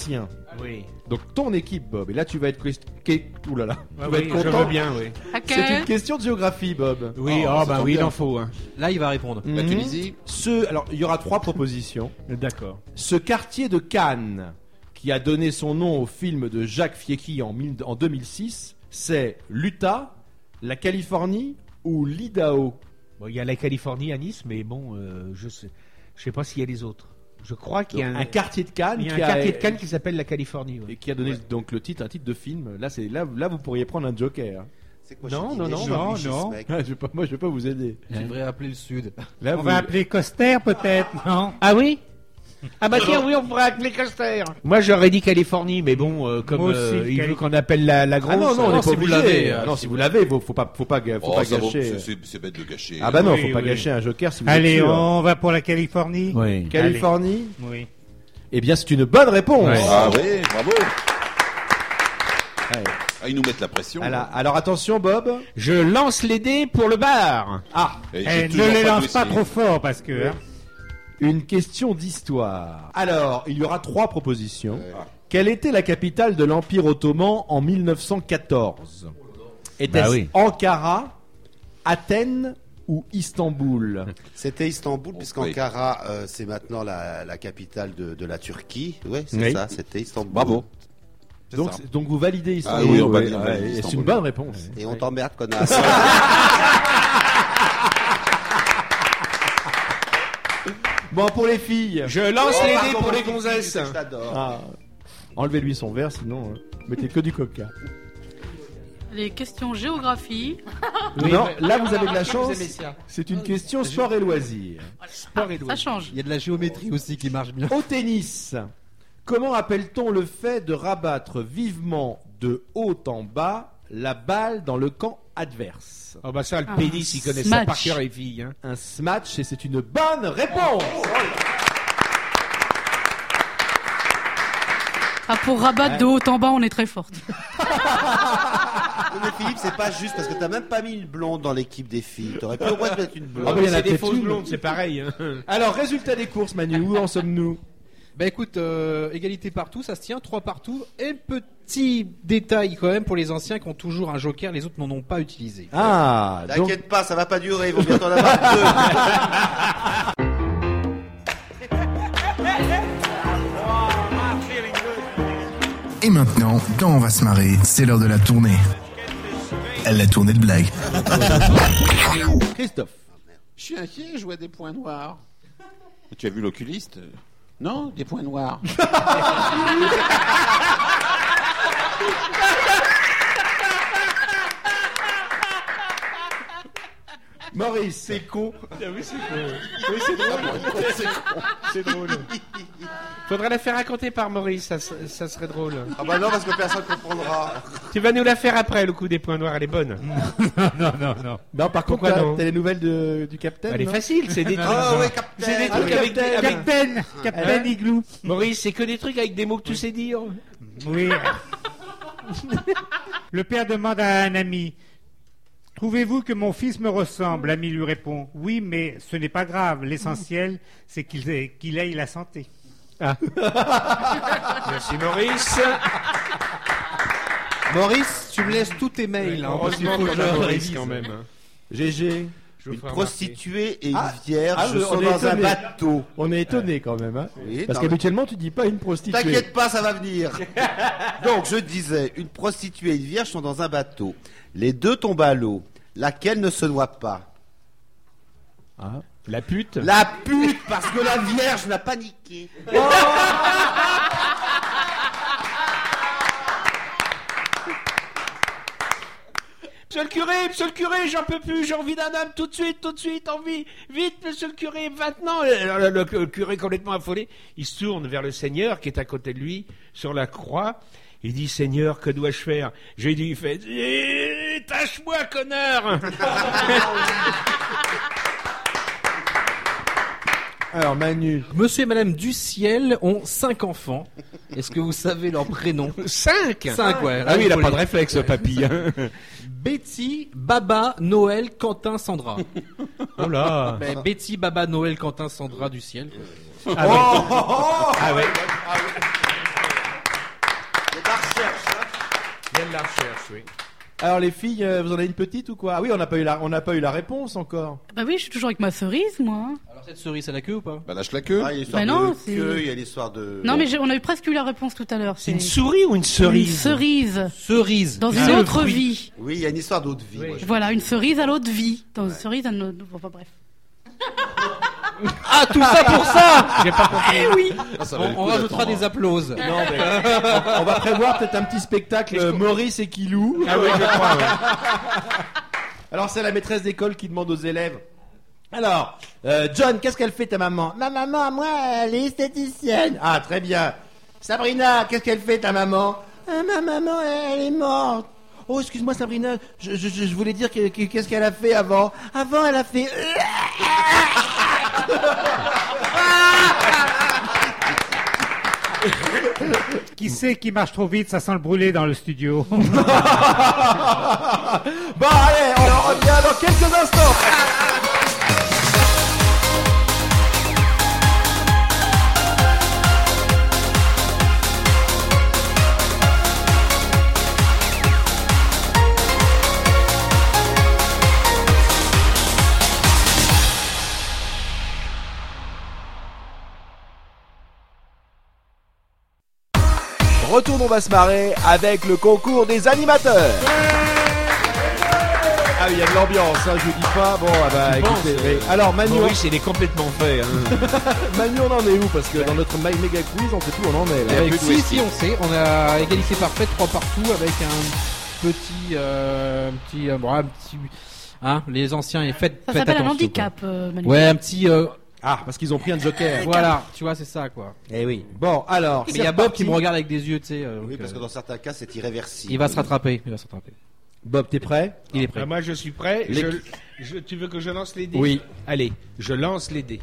Oui. Donc ton équipe, Bob. Et là, tu vas être... Ouh là là. Tu vas être je content. veux bien, oui. Ok. C'est une question de géographie, Bob. Oui, Oh, ça tombe il bien. en faut. Hein. Là, il va répondre. Mhm. La Tunisie. Alors, il y aura 3 propositions. D'accord. Ce quartier de Cannes, qui a donné son nom au film de Jacques Fiecki en 2006, c'est l'Utah, la Californie ou l'Idaho? Bon, il y a la Californie à Nice, mais bon, je sais pas s'il y a les autres. Je crois qu'il y a Un quartier de Cannes, il y a un qui quartier de Cannes qui s'appelle la Californie. et Ouais. qui a donné donc un titre de film. Là, vous pourriez prendre un joker. C'est quoi, Non, j'ai dit non, des non, choses, non, Luigi, non. ce mec. Moi, je vais pas vous aider. Tu devrais appeler le Sud. Là, On va appeler Coster peut-être, non? Ah oui. Ah bah tiens, oui, on pourrait appeler Coster. Moi, j'aurais dit Californie, mais bon, comme Moi aussi, il Cali- veut qu'on appelle la grosse. Ah non, on non, n'est si pas vous obligé. l'avez, Non, si vous l'avez, faut pas Oh, ça vaut- gâcher. c'est bête de gâcher. Ah bah non, Oui, faut pas oui. gâcher un joker si vous Allez, êtes sûr. on va pour la Californie. Oui. Californie. Oui. Eh bien, c'est une bonne réponse. Ouais. Ah oui, bravo. Ouais. Ah, ils nous mettent la pression. Alors attention, Bob. Je lance les dés pour le bar. Ah, Et Eh, j'ai ne toujours les pas lance de pas dossier. trop fort parce que. hein. une question d'histoire. Alors, il y aura 3 propositions. Ouais. Quelle était la capitale de l'Empire ottoman en 1914? Était-ce Bah oui. Ankara, Athènes ou Istanbul? C'était Istanbul, Oui. puisqu'Ankara, c'est maintenant la capitale de la Turquie. Ouais, c'est Oui. ça, c'était Istanbul. Bravo. C'est Donc, ça. donc vous validez Istanbul. Ah oui, on ouais, valide ouais, et c'est Istanbul. une bonne réponse. Et on t'emmerde, connasse. Bon, pour les filles. Je lance Oh, les pardon, dés pour les mon gonzesses. Je t'adore. Ah, enlevez-lui son verre, sinon mettez que du coca. Les questions géographie. Non, là vous avez de la Vous chance. aimez ça. C'est une question sport et loisirs. Ça change. Il y a de la géométrie aussi qui marche bien. Au tennis, comment appelle-t-on le fait de rabattre vivement de haut en bas la balle dans le camp adverse? Oh bah ça, le Un pénis, il connaît ça smash. par cœur, les filles. Hein. Un smash, et c'est une bonne réponse. Ah, pour rabattre de haut en bas, on est très forte. Mais Philippe, c'est pas juste parce que t'as même pas mis une blonde dans l'équipe des filles. T'aurais pu au moins te mettre une blonde. Ah bah, il y en a C'est des peut-être fausses une. blondes, c'est pareil. Hein. Alors, résultat des courses, Manu, où en sommes-nous? Bah écoute, égalité partout, ça se tient, 3 partout. Et petit détail quand même pour les anciens qui ont toujours un joker, les autres n'en ont pas utilisé. Ah, donc, T'inquiète pas, ça va pas durer, il vaut bientôt en avoir deux. Et maintenant, dans On va se marrer, c'est l'heure de la tournée. La tournée de blagues. Christophe. Je suis inquiet, je vois des points noirs. Tu as vu l'oculiste? Non, des points noirs. Maurice, c'est con. C'est drôle. Faudrait la faire raconter par Maurice, ça serait drôle. Ah bah non, parce que personne comprendra. Tu vas nous la faire après, le coup des points noirs, elle est bonne. Non. Non, par contre, Pourquoi non t'as les nouvelles du capitaine? Elle est non facile, c'est des trucs. Oh oui, C'est des capitaine. trucs avec des... Capitaine. Capitaine Igloo. Maurice, c'est que des trucs avec des mots que tu sais dire. Oui. Le père demande à un ami: trouvez-vous que mon fils me ressemble? L'ami lui répond: oui, mais ce n'est pas grave. L'essentiel, c'est qu'il ait la santé. Merci Maurice. Maurice, tu me laisses tous tes mails. Hein, parce qu'il Heureusement faut que qu'on a je Maurice révise. quand même. GG. Je vous Une ferai prostituée et une Ah, vierge on sont est dans un étonné. bateau. On est étonné quand même, hein. Oui, Parce non, qu'habituellement, tu dis pas une prostituée. T'inquiète pas, ça va venir. Donc, je disais, une prostituée et une vierge sont dans un bateau. Les deux tombent à l'eau. Laquelle ne se noie pas? Ah. La pute. La pute, parce que la vierge n'a pas niqué. Monsieur le curé, j'en peux plus, j'ai envie d'un homme tout de suite, envie. Vite, monsieur le curé, maintenant. Le curé complètement affolé, il se tourne vers le Seigneur qui est à côté de lui, sur la croix. Il dit: Seigneur, que dois-je faire? Jésus, il fait: tâche-moi, connard. Alors, Manu. Monsieur et Madame Duciel ont 5 enfants. Est-ce que vous savez leur prénom? 5. 5, ouais. Ah oui, il a faut pas les- de réflexe, papy. Hein. Betty, Baba, Noël, Quentin, Sandra. Oh là. Ben, Betty, Baba, Noël, Quentin, Sandra, Duciel. Ah ouais. vient de la recherche, oui. Alors les filles, vous en avez une petite ou quoi? Ah oui, on n'a pas eu la réponse encore. Bah oui, je suis toujours avec ma cerise, moi. Alors cette cerise, elle a queue ou pas? Bah lâche la queue. Ah, il y a l'histoire Bah non, de c'est- queue, il y a l'histoire de... Non, mais on a eu presque eu la réponse tout à l'heure. C'est une souris ou une cerise? Une cerise. Cerise. Dans une C'est le autre fruit. vie. Oui, il y a une histoire d'autre vie. Oui. moi, je- Voilà, une cerise à l'autre vie. Dans une cerise à notre... Enfin bref. Ah, tout ça pour ça! J'ai pas compris. Eh oui. Ah, ça valait le On coup rajoutera d'attendre. des applauses. Non, mais on va prévoir peut-être un petit spectacle Maurice et Kilou. Ah oui, je crois, oui. Alors c'est la maîtresse d'école qui demande aux élèves. Alors, John, qu'est-ce qu'elle fait ta maman? Ma maman, moi, elle est esthéticienne. Ah, très bien. Sabrina, qu'est-ce qu'elle fait ta maman? Ma maman, elle est morte. Oh, excuse-moi Sabrina, je voulais dire qu'est-ce qu'elle a fait avant. Avant, elle a fait... Qui sait qui marche trop vite, ça sent le brûlé dans le studio. Bon, allez, on revient dans quelques instants. Retour, on va se marrer avec le concours des animateurs. Ah oui, il y a de l'ambiance, hein, je vous dis pas. Bon, ah bah écoutez. Oui. Alors Manu, Maurice, il est complètement fait. Hein. Manu, on en est où? Parce que dans notre My Mega Quiz, on sait tout, on en est là. Si, on sait. On a égalité parfaite, 3 partout, avec un petit, hein, les anciens, et faites Ça s'appelle un attention, handicap, Manu. quoi. Ouais, un petit, Ah, parce qu'ils ont pris un joker. voilà, tu vois, c'est ça, quoi. Eh oui. Bon, alors. Mais il y a Bob qui me regarde avec des yeux, tu sais. Oui, donc, parce que dans certains cas, c'est irréversible. il va se rattraper. Bob, t'es prêt? Il est prêt. Moi, je suis prêt. Les- Tu veux que je lance les dés? Oui. Allez, je lance les dés.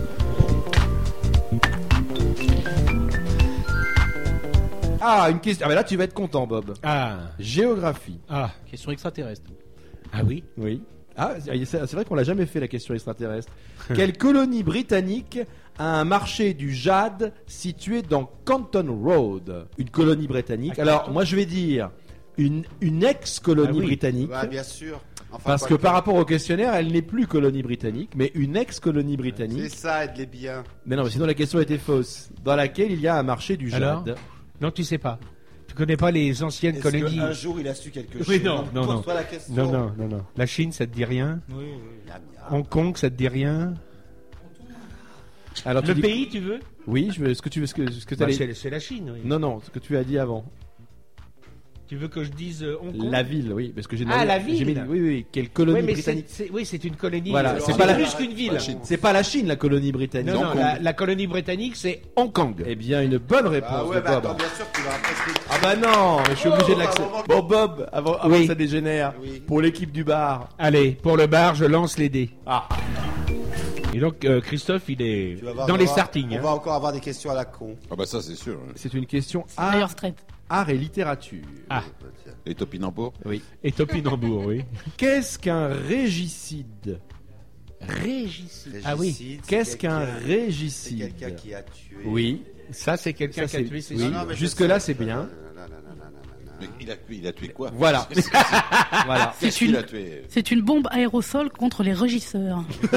Ah, une question. Ah, bah là, tu vas être content, Bob. Ah, Géographie. Question extraterrestre. ah oui. Oui. Ah, c'est vrai qu'on l'a jamais fait la question extraterrestre. Quelle colonie britannique a un marché du jade situé dans Canton Road? Une colonie britannique. Alors, moi, je vais dire une ex-colonie Ah oui. britannique. Ouais, bien sûr. Enfin, Parce quoi que par rapport au questionnaire, elle n'est plus colonie britannique, mais une ex-colonie C'est britannique. ça, aide-les bien. Mais non, mais sinon la question était fausse. Dans laquelle il y a un marché du Alors jade. Non, tu sais pas. Tu connais pas les anciennes Est-ce colonies? qu'un jour, il a su quelque chose? Oui, non. Pose-toi la question. Non. La Chine, ça te dit rien? Miam, miam. Hong Kong, ça te dit rien? Alors, tu Le dis- pays, tu veux? Oui, je veux. Ce que tu veux, ce que Bah, t'allais- c'est la Chine, oui. Non, ce que tu as dit avant. Tu veux que je dise Hong Kong? La ville, oui, parce que j'ai Ah, demandé- la ville. j'ai mis- oui, quelle colonie Oui, mais britannique. c'est une colonie. Voilà, c'est c'est pas la- plus qu'une ville. C'est pas la Chine, la colonie britannique. Non, la colonie britannique, c'est Hong Kong. Eh bien, une bonne réponse Ah ouais, de bah Bob. attends, bien sûr, tu vas presque... Ah bah non, mais je suis obligé de bah, l'accepter. moment- Bon Bob, avant Oui. que ça dégénère, Oui. pour l'équipe du bar. Allez, pour le bar, je lance les dés. Ah. Et donc, Christophe, il est Tu vas voir, dans on les va- startings. On hein. va encore avoir des questions à la con. Ah bah ça c'est sûr. C'est une question D'ailleurs, straight. art et littérature. Ah. Et topinambour. Et Topinambour, oui. Qu'est-ce qu'un régicide? Régicide. Ah oui. Régicide, c'est Qu'est-ce qu'un quelqu'un- C'est régicide? quelqu'un qui a tué. Oui. Ça, c'est quelqu'un Ça, qui a c'est- tué ses oui. filles. Non, mais je Jusque-là, sais. c'est bien. Non. Mais il a tué quoi? Voilà. Voilà. Qu'est-ce qu'il a tué? C'est une bombe aérosol contre les régisseurs.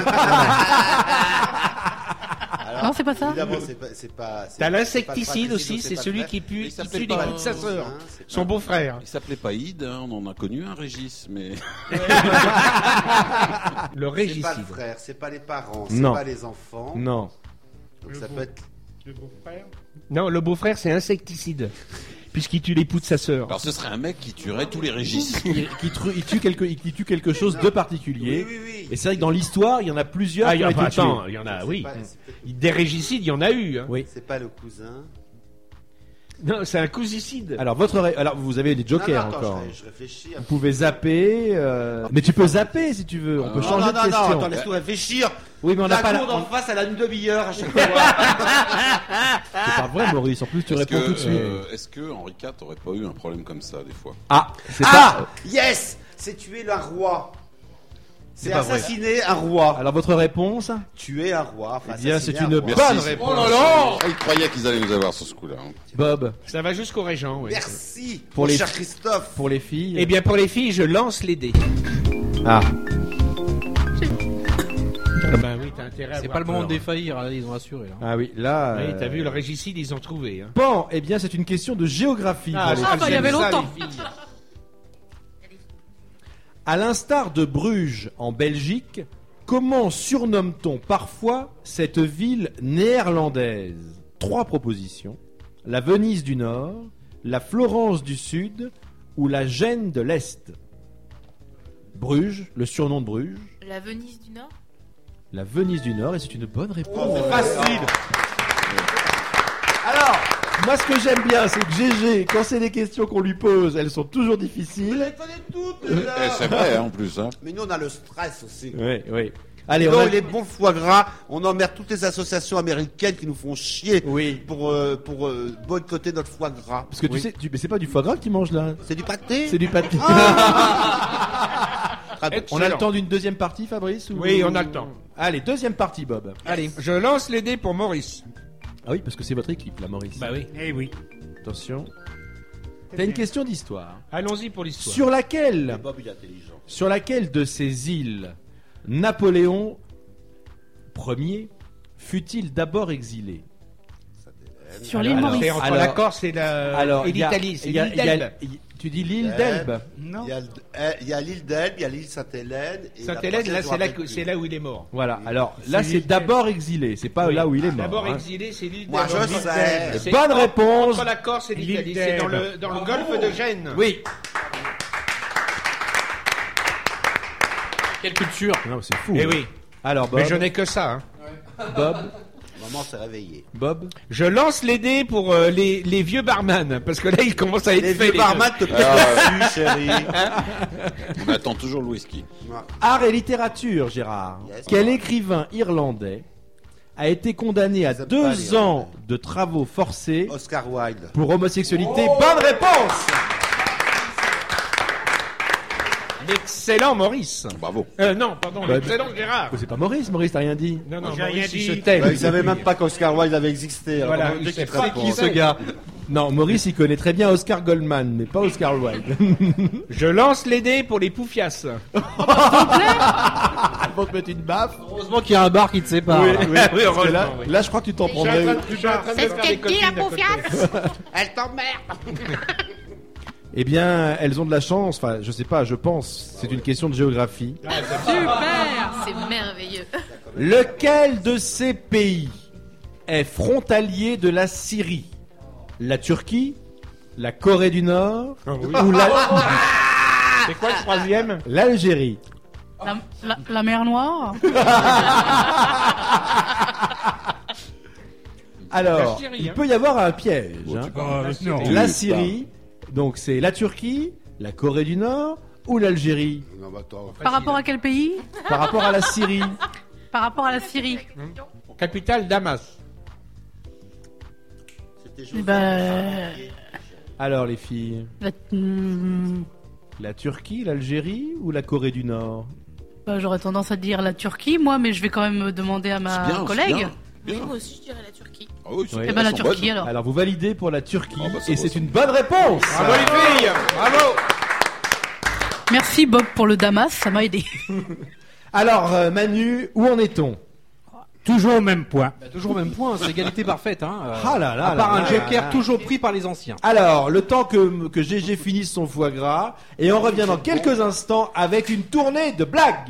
Non, c'est pas ça? Évidemment, c'est pas. T'as c'est l'insecticide pas aussi, Patrice, c'est pas celui Fred. qui pue, Il qui s'appelle tue les pas coups de sa sœur. Hein, c'est Son pas- beau-frère. Il s'appelait pas Ide, hein, on en a connu un Régis, mais Le C'est pas le régicide. frère, c'est pas les parents, c'est Non. pas les enfants. Non. Donc ça peut être. Non, le beau-frère, c'est insecticide. Puisqu'il tue l'époux de sa sœur. alors ce serait un mec qui tuerait tous les Régis. Il tue quelque chose de particulier. Oui. Et c'est vrai que dans l'histoire, il y en a plusieurs Ah, qui il y ont en été a, tués. attends, il y en a, oui. C'est peut-être- Des régicides, il y en a eu. Hein. Oui. C'est pas le cousin. Non, c'est un cousicide. Alors alors vous avez des jokers Non, attends, encore. je réfléchis. Vous pouvez zapper, mais tu peux zapper si tu veux. On peut changer de question. attends, laisse-nous réfléchir. Oui, mais on n'a La pas cour d'en face, elle a une demi-heure à chaque fois. C'est pas vrai, Maurice. En plus, tu réponds tout de suite. Est-ce que Henri IV aurait pas eu un problème comme ça des fois? Ah, c'est Ah, yes, c'est tuer le roi. C'est assassiner un roi. Alors votre réponse? Tuer un roi. Enfin, Eh bien, c'est une bonne Merci. réponse. Oh là là! Ils croyaient qu'ils allaient nous avoir sur ce coup-là. Bob, Ça va jusqu'au régent, oui. Merci, Pour mon les- cher Christophe. pour les filles. Eh bien, pour les filles, je lance les dés. Ah, Ben oui, t'as intérêt à C'est avoir pas le moment peur. de défaillir, là, ils ont assuré. Là. ah oui, là. Oui, t'as vu, le régicide, ils ont trouvé. Hein. Bon, eh bien, c'est une question de géographie. pour les Ah, filles. bah, il y avait j'aime ça, longtemps. les filles. À l'instar de Bruges en Belgique, comment surnomme-t-on parfois cette ville néerlandaise? 3 propositions. La Venise du Nord, la Florence du Sud ou la Gênes de l'Est? Bruges, le surnom de Bruges. La Venise du Nord. La Venise du Nord, et c'est une bonne réponse. C'est facile. Alors, moi, ce que j'aime bien, c'est que GG, quand c'est des questions qu'on lui pose, elles sont toujours difficiles. les connais toutes, déjà. C'est vrai, en plus. Hein. Mais nous, on a le stress aussi. Oui, oui. Allez, Non, on a... il est bon le foie gras. On emmerde toutes les associations américaines qui nous font chier Oui. pour boycotter notre foie gras. Parce que tu sais, mais c'est pas du foie gras que tu manges là. C'est du pâté. C'est du pâté. Très bon. On a le temps d'une deuxième partie, Fabrice, ou... Oui, on a le temps. Allez, deuxième partie, Bob. Allez, je lance les dés pour Maurice. Ah oui, parce que c'est votre équipe, là, Maurice. Bah oui. Eh oui. Attention. T'as une question d'histoire. Allons-y pour l'histoire. Sur laquelle, Bob, il est intelligent. sur laquelle de ces îles Napoléon Ier fut-il d'abord exilé? Sur l'île Alors, Maurice. C'est entre Alors- la Corse et il y a- l'Italie. C'est il y a- l'île il y a- d'Elbe. Tu dis l'île d'Elbe. Non. Il y a l'île d'Elbe, il y a l'île Sainte-Hélène. et la Sainte-Hélène, là, troisième, je me rappelle c'est là où il est mort. Voilà. Alors là, C'est c'est l'île d'abord exilé. C'est pas là où il est mort. D'abord hein. exilé, c'est l'île Moi, d'Elbe. je sais. C'est Bonne entre- réponse. Entre la Corse et l'Italie. L'île C'est d'Elbe. dans le golfe de Gênes. Oui. Quelle culture! Non, c'est fou. Eh hein. oui. Alors Bob. Mais je n'ai que ça. Hein. Bob. Maman s'est réveillée. Bob. Je lance les dés pour les vieux barman, parce que là, ils commencent à être Les faits. vieux barman te pètent dessus, chérie. On attend toujours le whisky. Art et littérature, Gérard. Yes. Quel écrivain irlandais a été condamné à Ils aiment pas 2 les ans Irlandais. de travaux forcés Oscar Wilde. pour homosexualité? Bonne réponse. L'excellent Maurice. Bravo. Non, pardon, Bah, l'excellent Gérard. C'est pas Maurice, t'as rien dit. Non, J'ai rien Maurice, il dit. se tait. Ils savaient même pas qu'Oscar Wilde avait existé. alors Voilà, on dit il qu'il sait traite pas pour- qui ce gars. Non, Maurice, il connaît très bien Oscar Goldman, mais pas Oscar Wilde. Je lance les dés pour les poufias. Ils vont te mettre une baffe. Heureusement qu'il y a un bar qui te sépare. Oui, là. oui, parce que là, heureusement, oui. là, je crois que tu t'en prendrais. C'est ce qu'elle dit, la confiance. Elle t'emmerde. Eh bien, elles ont de la chance. Enfin, je sais pas, je pense. C'est une question de géographie. Super. C'est merveilleux. Lequel de ces pays est frontalier de la Syrie? La Turquie, la Corée du Nord ou C'est quoi le troisième? l'Algérie? La mer Noire. Alors, La Syrie, il hein. peut y avoir un piège. hein. Non. La Syrie, donc c'est la Turquie, la Corée du Nord ou l'Algérie? Non, bah, attends. Par rapport à quel pays? Par rapport à la Syrie. Par rapport à la Syrie. Capitale Damas. C'était Eh Joseph. ben, Alors les filles, la- la Turquie, l'Algérie ou la Corée du Nord? j'aurais tendance à dire la Turquie, moi, mais je vais quand même demander à ma C'est bien, collègue. c'est bien. Oui, moi aussi, je dirais la Turquie. Ah oui, c'est Oui. Eh ben la elles sont Turquie bonnes. alors. Alors vous validez pour la Turquie Ah bah, ça et va, c'est ça. une bonne réponse. Bravo les filles. Bravo. Merci Bob pour le Damas, ça m'a aidé. Alors Manu, où en est-on? Toujours au même point. Bah, toujours au même point, c'est égalité parfaite. Hein. Ah là là à part là un là joker là. toujours pris par les anciens. Alors, le temps que GG finisse son foie gras, et on revient dans quelques instants avec une tournée de blagues.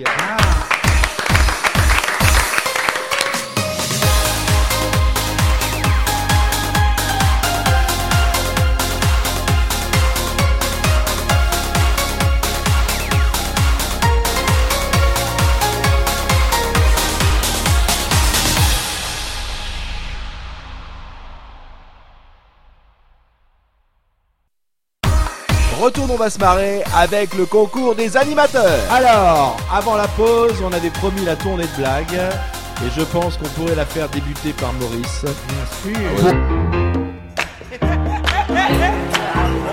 Retour, on va se marrer avec le concours des animateurs. Alors, avant la pause, on avait promis la tournée de blagues, et je pense qu'on pourrait la faire débuter par Maurice. Bien sûr.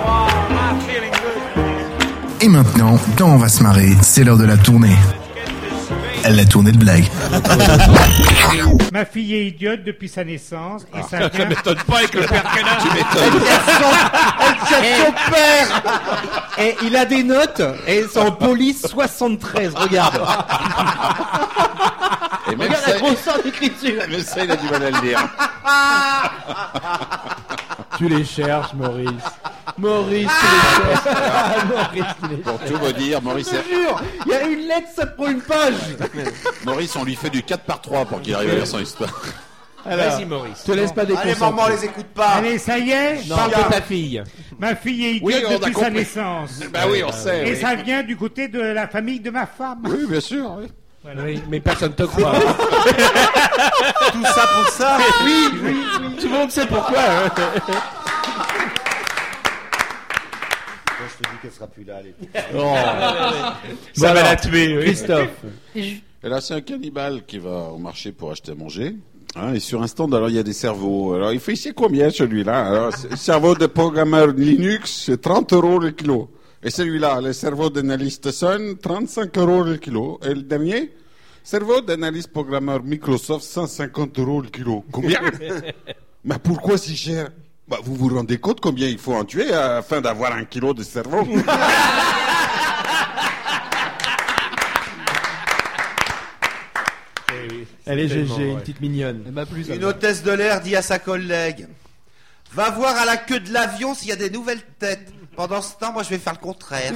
Et maintenant, dans On va se marrer, c'est l'heure de la tournée. Elle a tourné de blague. Ma fille est idiote depuis sa naissance et ça vient... m'étonne pas avec le père qu'elle a. Elle son père. Et il a des notes et c'est en police 73. Regarde. Et même Regarde la grosseur d'écriture. Même ça, il a du mal à le lire. Tu les cherches, Maurice. Maurice, tu les cherches. Maurice, tu les Pour tout vous dire, Maurice, Je te jure, il y a une lettre, ça prend une page. Maurice, on lui fait du 4x3 pour qu'il arrive à lire son histoire. Vas-y, Maurice. te laisse pas Allez, déconcentrer. maman, les écoute pas. Allez, ça y est, Parle de ta fille. ma fille est Oui, idiote on a depuis sa compris. naissance. Bah oui, on sait. Et oui. ça vient du côté de la famille de ma femme. Oui, bien sûr. Oui. Oui, mais personne te croit. Tout ça pour ça. Oui. Tout le monde sait pourquoi. Hein. Moi, je te dis qu'elle sera plus là. Ça va la tuer, oui. Christophe. Et là, c'est un cannibale qui va au marché pour acheter à manger. Hein, et sur un stand, alors il y a des cerveaux. Alors il fait ici combien celui-là? Alors, cerveau de programmeur Linux, c'est 30 € le kilo. Et celui-là, le cerveau d'analyste Sun, 35 € le kilo. Et le dernier, cerveau d'analyste programmeur Microsoft, 150 € le kilo. Combien? Mais pourquoi si cher? Bah, vous vous rendez compte combien il faut en tuer afin d'avoir 1 kilo de cerveau? Elle est GG, une petite mignonne. Une hôtesse de l'air dit à sa collègue: va voir à la queue de l'avion s'il y a des nouvelles têtes. Pendant ce temps, moi, je vais faire le contraire.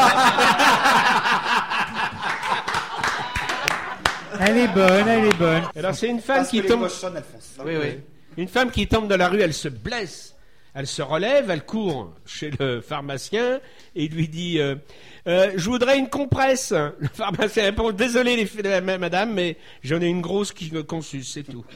Elle est bonne, elle est bonne. Alors, c'est une femme Parce que qui les tombe. cochonnes, elles font ça. Oui. Une femme qui tombe dans la rue, elle se blesse. Elle se relève, elle court chez le pharmacien et il lui dit je voudrais une compresse. Le pharmacien répond: désolé madame, mais j'en ai une grosse qui me consulte, c'est tout.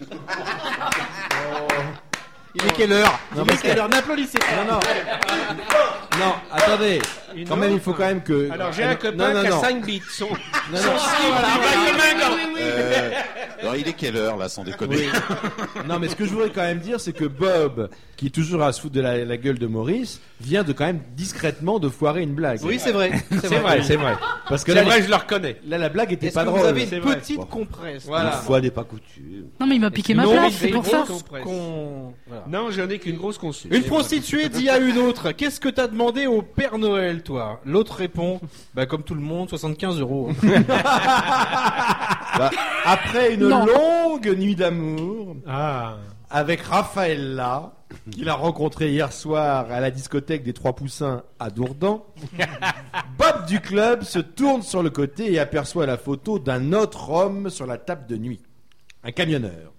Il est quelle heure? Non, Il est mais quelle heure? N'applaudissez pas. Non, attendez. Quand même, il faut quand même que. Alors j'ai un copain qui a 5 bits. Son slip, il va Alors il est quelle heure là, sans déconner? Oui. Non, mais ce que je voudrais quand même dire, c'est que Bob, qui est toujours à se foutre de la gueule de Maurice, vient de quand même discrètement de foirer une blague. Oui, c'est vrai. C'est vrai. Parce que C'est là, vrai, je le reconnais. là, la blague était Est-ce pas que drôle. vous avez c'est une vrai. petite compresse? Une Voilà. fois n'est pas coutume. Non, mais il m'a piqué ma Non, place, mais c'est pour ça. grosse compresse. Voilà. Non, j'en ai qu'une grosse consulte. Une prostituée dit à une autre: qu'est-ce que t'as demandé au Père Noël, toi? L'autre répond: bah, comme tout le monde, 75 €. Bah, après une Non. longue nuit d'amour Ah. avec Raphaëlla, qu'il a rencontré hier soir à la discothèque des Trois Poussins à Dourdan, Bob du club se tourne sur le côté et aperçoit la photo d'un autre homme sur la table de nuit. Un camionneur.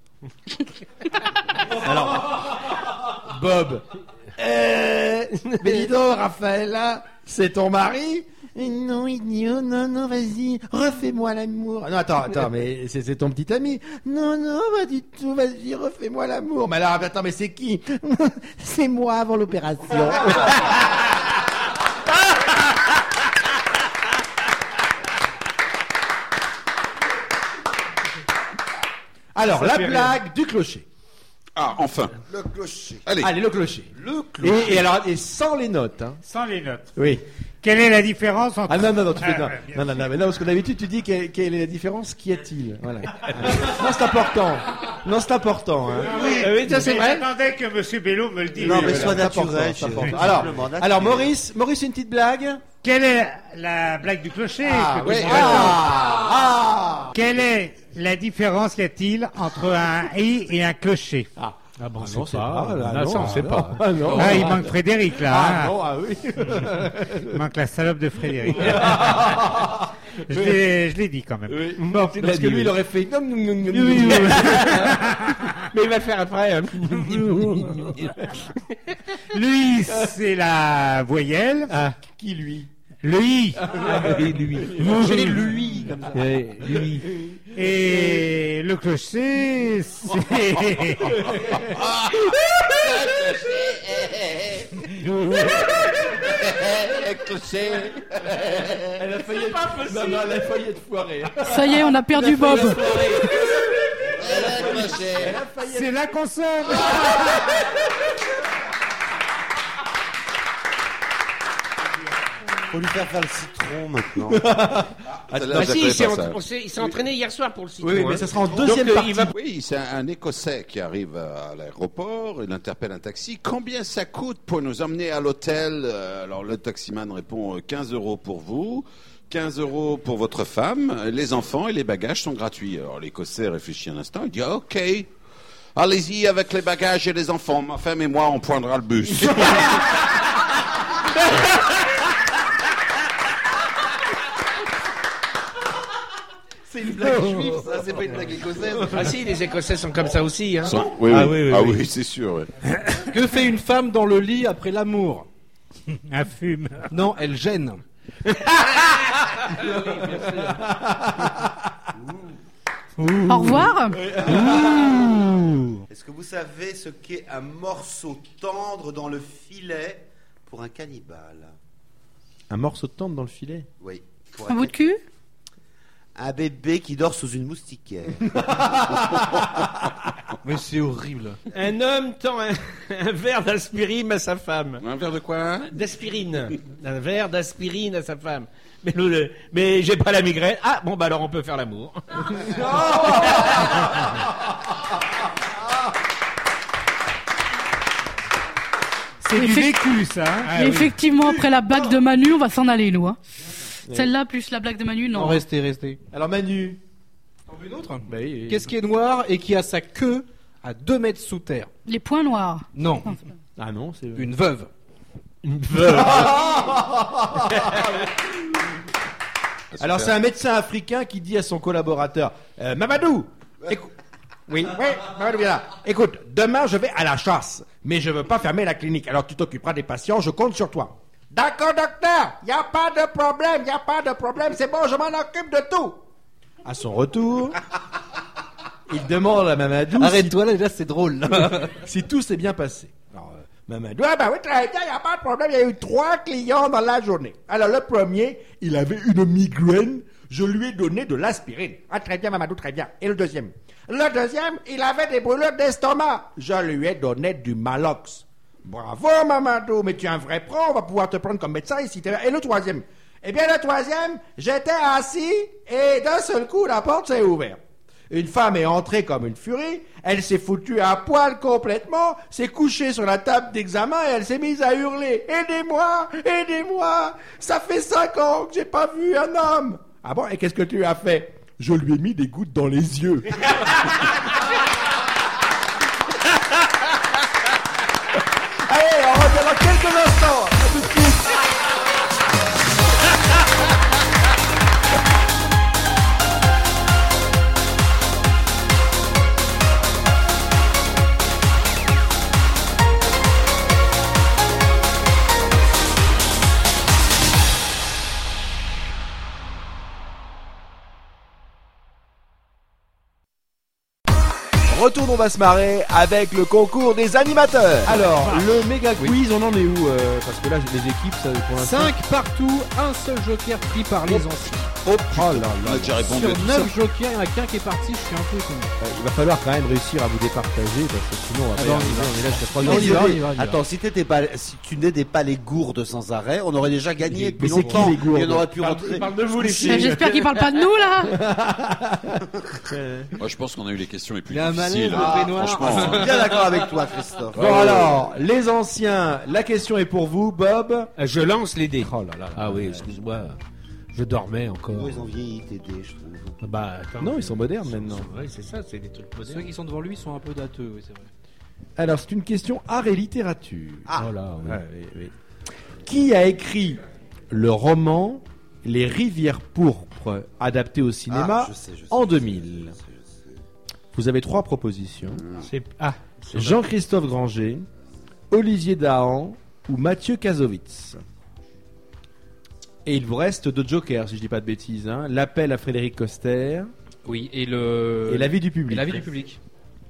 Alors, Bob. Mais dis donc, Raphaëlla, c'est ton mari? Non, idiot, non, vas-y, refais-moi l'amour. Non, attends, mais c'est ton petit ami. Non, pas du tout, vas-y, refais-moi l'amour. Mais alors, attends, mais c'est qui? C'est moi avant l'opération. Alors, la blague du clocher. Ah, enfin. Le clocher. Allez. Allez, le clocher. Le clocher. Et sans les notes, hein. Sans les notes. Oui. Quelle est la différence entre... Ah non, tu fais Ah, non, bien mais non, parce que d'habitude tu dis quelle est la différence, qu'y a-t-il? Voilà. Non, c'est important. Non, c'est important. Hein. Oui, ça c'est Mais vrai. j'attendais que M. Bello me le dise. Non, mais Voilà, sois c'est important, naturel. c'est important. chérie. Alors, Simplement naturel. alors Maurice, une petite blague. Quelle est la blague du clocher que tu ouais. dirais? Quelle est la différence y a-t-il entre un i et un clocher? Ah bon, non, c'est pas. Là, ça, on sait pas. Ah non. Ah, il manque Frédéric là. Ah hein. non, ah oui. Il manque la salope de Frédéric. je l'ai dit quand même. Oui. Bon, Parce que lui, il aurait fait. Oui, oui. Mais il va le faire après. Hein. Lui, c'est la voyelle. Ah, qui lui? Le i. J'ai les lui, comme ça. Lui. Et le clocher, c'est... Elle a failli être. Non, elle a failli être foirée. Ça y est, on a perdu Bob. C'est la console. Faut lui faire le citron maintenant. Ah si, il s'est entraîné hier soir pour le citron. Oui, mais ça sera en deuxième partie. Oui, c'est un Écossais qui arrive à l'aéroport, il interpelle un taxi. Combien ça coûte pour nous emmener à l'hôtel? Alors le taximan répond 15 € pour vous, 15 € pour votre femme, les enfants et les bagages sont gratuits. Alors l'Écossais réfléchit un instant, il dit OK, allez-y avec les bagages et les enfants, ma femme et moi on prendra le bus. C'est une blague juive, ça, c'est pas une blague écossaise. Ah si, les Écossais sont comme ça aussi. Hein. Oui, c'est sûr. Ouais. Que fait une femme dans le lit après l'amour? Un fume. Non, elle gêne. Au revoir. Est-ce que vous savez ce qu'est un morceau tendre dans le filet pour un cannibale? Un morceau de tendre dans le filet? Oui. Un bout de cul? Un bébé qui dort sous une moustiquaire. Mais c'est horrible. Un homme tend un verre d'aspirine à sa femme. Un verre de quoi? D'aspirine. Un verre d'aspirine à sa femme. Mais j'ai pas la migraine. Ah bon, bah alors on peut faire l'amour. C'est du vécu, ça. Hein. Et effectivement, après la blague de Manu, on va s'en aller, nous. Hein. Celle-là, plus la blague de Manu, non. Restez. Alors Manu. T'en veux une autre? Oui. Qu'est-ce qui est noir et qui a sa queue à 2 mètres sous terre? Les points noirs. Non. Ah non, c'est Une veuve. Alors c'est un médecin africain qui dit à son collaborateur Mamadou, écoute, oui, Mamadou, viens là. Écoute, demain je vais à la chasse, mais je veux pas fermer la clinique. Alors tu t'occuperas des patients, je compte sur toi. D'accord, docteur, y a pas de problème, c'est bon, je m'en occupe de tout. À son retour, il demande à Mamadou Arrête-toi là, déjà c'est drôle. si tout s'est bien passé. Alors, Mamadou, ah bah oui, très bien, il n'y a pas de problème, il y a eu 3 clients dans la journée. Alors le premier, il avait une migraine, je lui ai donné de l'aspirine. Ah très bien Mamadou, très bien. Et le deuxième? Le deuxième, il avait des brûlures d'estomac, je lui ai donné du Malox. Bravo Mamadou, mais tu es un vrai pro, on va pouvoir te prendre comme médecin ici. Et le troisième? Eh bien le troisième, j'étais assis et d'un seul coup la porte s'est ouverte. Une femme est entrée comme une furie, elle s'est foutue à poil complètement, s'est couchée sur la table d'examen et elle s'est mise à hurler « Aidez-moi, aidez-moi, ça fait 5 ans que j'ai pas vu un homme !» Ah bon, et qu'est-ce que tu as fait? Je lui ai mis des gouttes dans les yeux. Allez, on revient dans quelques instants. À tout de suite. Retour, on va se marrer avec le concours des animateurs. Alors, le méga quiz, on en est où parce que là, les équipes, ça, pour l'instant... 5 partout, un seul joker pris par les anciens. Oh là là. On a déjà répondu à Sur tout 9 ça. jokers, il n'y en a qu'un qui est parti, je suis un peu étonné. Il va falloir quand même réussir à vous départager parce que sinon on va pas y arriver. On est là jusqu'à 3 heures. On y va. Attends, si tu n'aidais pas les gourdes sans arrêt, on aurait déjà gagné Mais depuis c'est qui, longtemps. les gourdes? Et on aurait pu rentrer. Parle de vous les filles. J'espère qu'il parle pas de nous, là. Moi, je pense qu'on a eu les questions les plus Il y a un difficiles. malaise, le peignoir. Franchement. Je suis bien d'accord avec toi, Christophe. Bon alors, les anciens, la question est pour vous, Bob. Je lance les dés. Oh là là. Ah oui, excuse-moi. Je dormais encore. Ils ont vieilli, tes dés, je trouve. Bah, attends. Non, ils sont modernes maintenant. Oui, c'est ça, c'est des trucs Ceux modernes. qui sont devant lui sont un peu dateux, oui, c'est vrai. Alors, c'est une question art et littérature. Ah. Oh là, oui. Qui a écrit le roman Les Rivières pourpres, adapté au cinéma je sais. en 2000? Vous avez 3 propositions. C'est... Ah, Jean-Christophe Granger, Olivier Dahan ou Mathieu Kassovitz. Et il vous reste 2 jokers, si je dis pas de bêtises. Hein. L'appel à Frédéric Coster Oui, et l'avis du public. Et l'avis du public.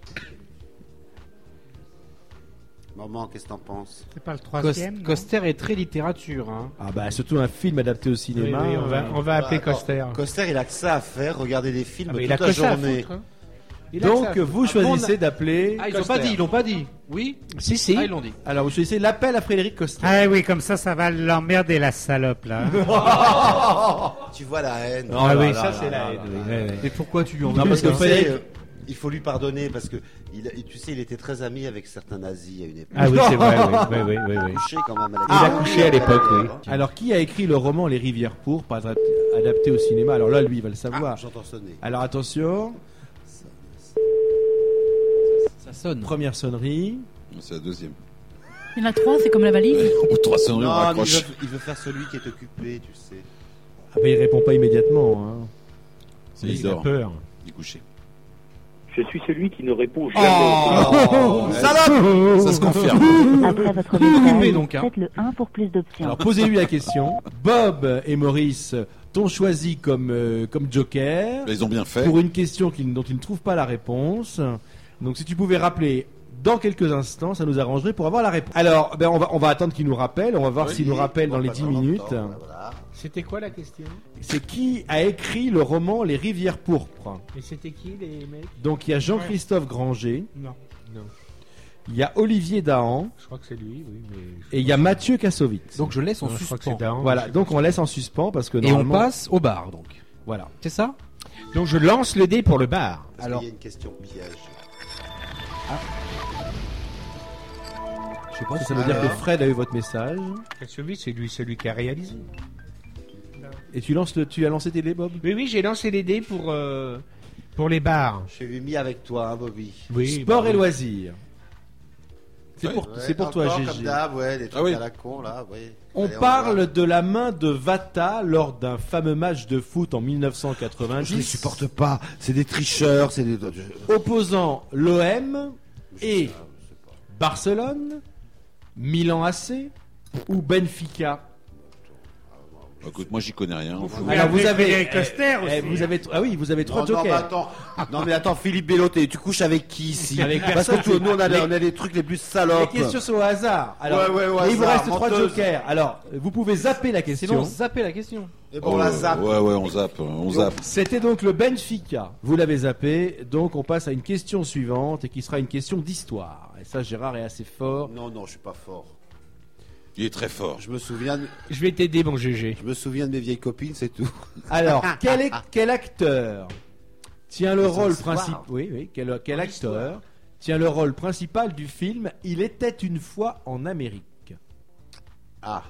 Maman, qu'est-ce que t'en penses? C'est pas le troisième. non Coster est très littérature, hein. Ah bah surtout un film adapté au cinéma. on va appeler Attends, Coster. Coster, il a que ça à faire, regarder des films Ah, mais toute il a la que ça à journée. foutre, hein. Donc vous choisissez d'appeler. Ah, ils l'ont pas dit. Oui. Si. Ah, ils l'ont dit. Alors vous choisissez l'appel à Frédéric Coster. Ah oui, comme ça va l'emmerder la salope là. Tu vois la haine. Ah oui, ça c'est la haine. Et pourquoi tu lui en Non, parce que Tu sais, Frédéric. il faut lui pardonner parce que tu sais, il était très ami avec certains nazis à une époque. Ah oui, c'est vrai, oui. Il a couché quand même. Il a couché à l'époque, oui. Alors qui a écrit le roman Les Rivières pourpres, adapté au cinéma? Alors là, lui, il va le savoir. J'entends sonner. Alors attention, Ça sonne. première sonnerie. C'est la deuxième. Il y en a 3, c'est comme la valise. Ou 3 sonneries, on Non, mais raccroche. il veut faire celui qui est occupé, tu sais. Ah ben il répond pas immédiatement. Hein. Il dort. peur. Il est couché. Je suis celui qui ne répond jamais. Salope! Ça se confirme. Après votre Occupé, message, donc, hein. faites le 1 pour plus d'options. Alors posez-lui la question. Bob et Maurice t'ont choisi comme joker Ils ont bien fait. pour une question dont ils ne trouvent pas la réponse. Donc si tu pouvais rappeler dans quelques instants, ça nous arrangerait pour avoir la réponse. Alors ben, on va attendre qu'il nous rappelle. On va voir s'il nous rappelle dans les 10 minutes. Voilà. C'était quoi la question? C'est qui a écrit le roman Les Rivières pourpres? Et c'était qui les mecs? Donc il y a Jean-Christophe Granger, Non. il y a Olivier Dahan Je crois que c'est lui, oui. Mais... et il y a Mathieu Kassovitz. Donc je laisse en Non, je crois que c'est suspens. Dahan. Voilà, donc on laisse en suspens parce que Et on normalement... passe au bar, donc. Voilà. C'est ça? Donc je lance le dé pour le bar. Parce Alors- qu'il y a une question piège. Je sais pas si ça veut dire que Fred a eu votre message. Kassovitz, c'est celui qui a réalisé. Et tu as lancé tes dés, Bob? Oui, j'ai lancé les dés pour les bars. Je l'ai mis avec toi, hein, Bobby. Oui, Sport bah et oui. loisirs. C'est Ouais. pour toi, encore GG. Comme d'hab, ouais, des trucs oui. à la con, là, ouais. On Allez, parle de la main de Vata lors d'un fameux match de foot en 1990. Je les supporte pas. C'est des tricheurs, c'est des. Opposant l'OM et Barcelone, Milan AC ou Benfica. Écoute, moi j'y connais rien. Alors vous avez Frédéric Coster aussi. vous avez trois Non, mais jokers. non, mais attends, Philippe Bellotté, tu couches avec qui ici? Avec Parce personne. que nous, on a les trucs les plus Les salopes. questions sont au hasard. Alors, Ouais, au et il vous hasard, reste trois menteuse. jokers. Alors, vous pouvez zapper la question. Sinon, zappez la question. Et bon, la zappe. Ouais, on zappe, on zappe. C'était donc le Benfica. Vous l'avez zappé. Donc, on passe à une question suivante et qui sera une question d'histoire. Et ça, Gérard est assez fort. Non, je suis pas fort. Il est très fort. Je me souviens Je vais t'aider, mon GG. de mes vieilles copines, c'est tout. Alors, quel acteur tient le Des rôle histoires. principal? Oui, quel acteur tient le rôle principal du film Il était une fois en Amérique? Ah.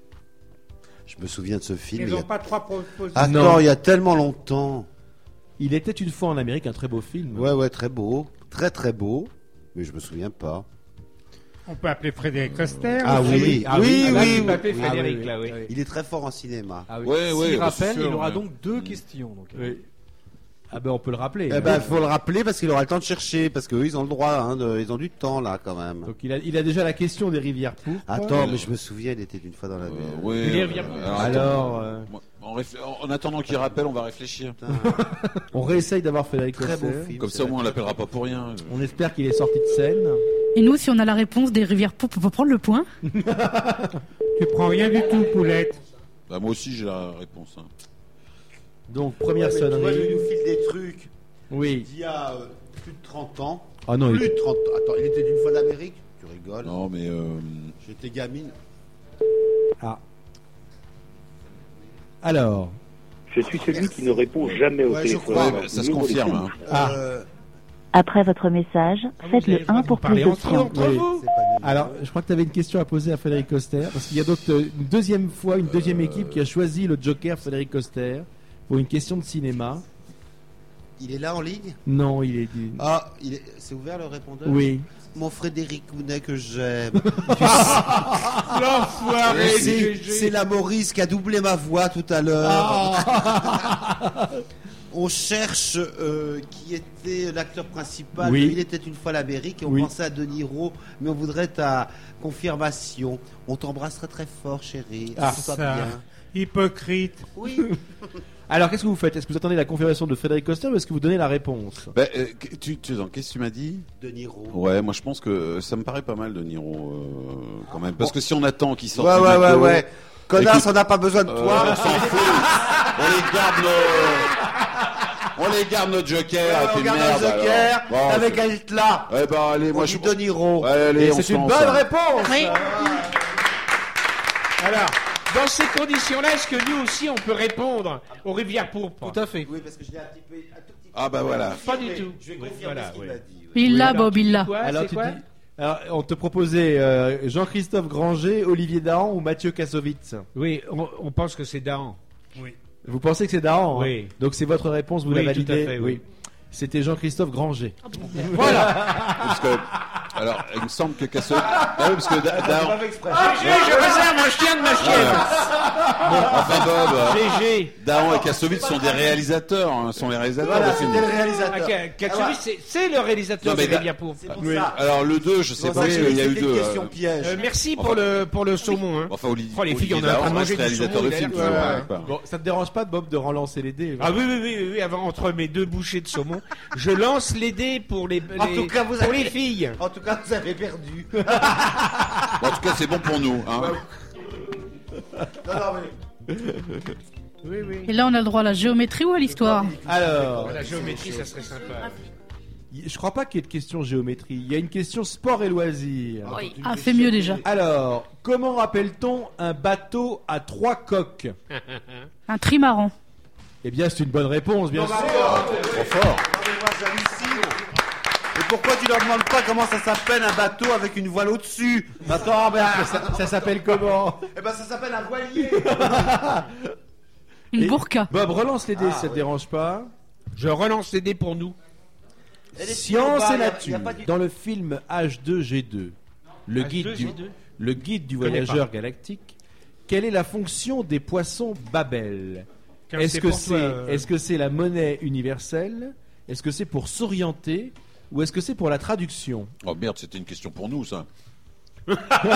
Je me souviens de ce film. Ils n'ont pas 3 propositions. Attends, Non. il y a tellement longtemps. Il était une fois en Amérique, un très beau film. Ouais, très beau. Très, très beau. Mais je me souviens pas. On peut appeler Frédéric Coster. Ah aussi. oui, Ah oui, Là, oui. tu m'appelles oui, Frédéric, oui, là, oui. Il est très fort en cinéma. Ah oui. Ouais, S'il bah, rappelle, c'est sûr, il aura ouais. donc 2 questions. Donc. Oui. Ah ben on peut le rappeler. Eh ben, faut le rappeler parce qu'il aura le temps de chercher. Parce qu'eux, ils ont le droit, hein, ils ont du temps, là, quand même. Donc il a déjà la question des rivières pourpres. Attends, mais je me souviens, il était une fois dans la vie. Ouais, Il est revient. Alors, en attendant qu'il rappelle, on va réfléchir. on réessaye d'avoir Frédéric Très beau Coster. film. Comme ça, au moins, on l'appellera pas pour rien. On espère qu'il est sorti de scène. Et nous, si on a la réponse des rivières pourpres, on peut prendre le point. Tu prends rien du tout, Poulette. Bah, moi aussi, j'ai la réponse. Hein. Donc première Tu vois, il sonnerie. nous file des trucs Oui. d'il y a plus de 30 ans. Ah non, Plus de 30 ans. Attends, il était d'une fois d'Amérique? Tu rigoles. Non, mais J'étais gamine. Alors, Je suis celui qui ne répond jamais au Ouais, je téléphone. crois. ouais, ça se confirme. Hein. Après votre message, faites le 1 pour plus d'options. oui. C'est pas des- Alors, je crois que tu avais une question à poser à Frédéric Coster, parce qu'il y a donc une deuxième équipe qui a choisi le Joker Frédéric Coster pour une question de cinéma. Il est là en ligne? Non, il est dit. Ah, c'est ouvert le répondeur? Oui. Mon Frédéric Ounet que j'aime. L'enfoiré, C'est la Maurice qui a doublé ma voix tout à l'heure. On cherche qui était l'acteur principal. Oui. Il était une fois l'Amérique et on Oui. pensait à De Niro, mais on voudrait ta confirmation. On t'embrasserait très fort, chérie. Ah, Tout va ça. bien. Hypocrite. Oui. Alors, qu'est-ce que vous faites? Est-ce que vous attendez la confirmation de Frédéric Coster ou est-ce que vous donnez la réponse? Bah, qu'est-ce que tu m'as dit? De Niro. Ouais, moi je pense que ça me paraît pas mal de Niro quand même. Parce que si on attend qu'il sorte. Ouais. Connasse, Écoute, on n'a pas besoin de toi. on s'en fout. On les garde. On les garde notre joker. Ouais, t'es on une garde merde, un joker alors. Bon, avec c'est- un Hitler. Eh ben, allez, moi, On je dit De Niro. Allez, Et on c'est se une lance, bonne hein. réponse. Oui. Alors, dans ces conditions-là, est-ce que nous aussi on peut répondre aux rivières pourpres? Tout à fait. Oui, parce que je l'ai un petit peu. Ah bah voilà. Pas du tout. Je vais confirmer Voilà, ce qu'il oui. m'a dit. oui. Il l'a, Alors, Bob, tu il dis l'a. quoi, Alors c'est tu quoi dis. Alors, on te proposait Jean-Christophe Granger, Olivier Dahan ou Mathieu Kassovitz. Oui, on pense que c'est Dahan. Vous pensez que c'est Dahan? Oui. Hein. Donc c'est votre réponse, vous Oui, la tout à validez. fait, oui. C'était Jean-Christophe Granger. Voilà. Parce que, alors, il me semble que Kassovitz. Ah oui, parce que Dahan. Je réserve un chien de ma chienne. Enfin, Bob. GG. Dahan et Kassovitz sont des réalisateurs. Hein, sont les réalisateurs Voilà, de films. c'était le réalisateur. Katsovitz, c'est le réalisateur Non, mais des rivières pourpres. C'est pour Oui. ça. Alors, le 2, je sais C'est pour pas, ça parce que qu'il y a eu c'était une deux. question piège. Merci pour le saumon. Hein. Enfin, Olivier. Oh, les filles, on est en Dahan train de reste manger du réalisateur saumon, de il a films. l'air- toujours, ouais, ouais, quoi. Bon, ça te dérange pas, Bob, de relancer les dés? Ah oui, avant, entre mes deux bouchées de saumon, je lance les dés pour les En tout cas, vous pour avez- les filles. En tout cas, vous avez perdu. Bon, en tout cas, c'est bon pour nous. Hein. Non, mais... Oui. Et là, on a le droit à la géométrie ou à l'histoire? Alors, La géométrie, ça serait sympa. je crois pas qu'il y ait de question géométrie. Il y a une question sport et loisirs. Oui. Ah, fais mieux déjà. Alors, comment rappelle-t-on un bateau à 3 coques? Un trimaran. Eh bien, c'est une bonne réponse, bien sûr. Trop fort. Non, mais moi, j'hallucine. Et pourquoi tu leur demandes pas comment ça s'appelle un bateau avec une voile au-dessus? Attends, ben... Ça s'appelle comment? Eh ben, ça s'appelle un voilier. Une Et- burqa. Bob, relance les dés, ça te oui. dérange pas? Je relance les dés pour nous. Et les Science filles, et y a nature. pas du- Dans le film H2G2, le guide du connais voyageur galactique, quelle est la fonction des poissons Babel? Car Est-ce c'est que pour toi, est-ce que c'est la monnaie universelle? Est-ce que c'est pour s'orienter? Ou est-ce que c'est pour la traduction? Oh merde, c'était une question pour nous, ça. Nous,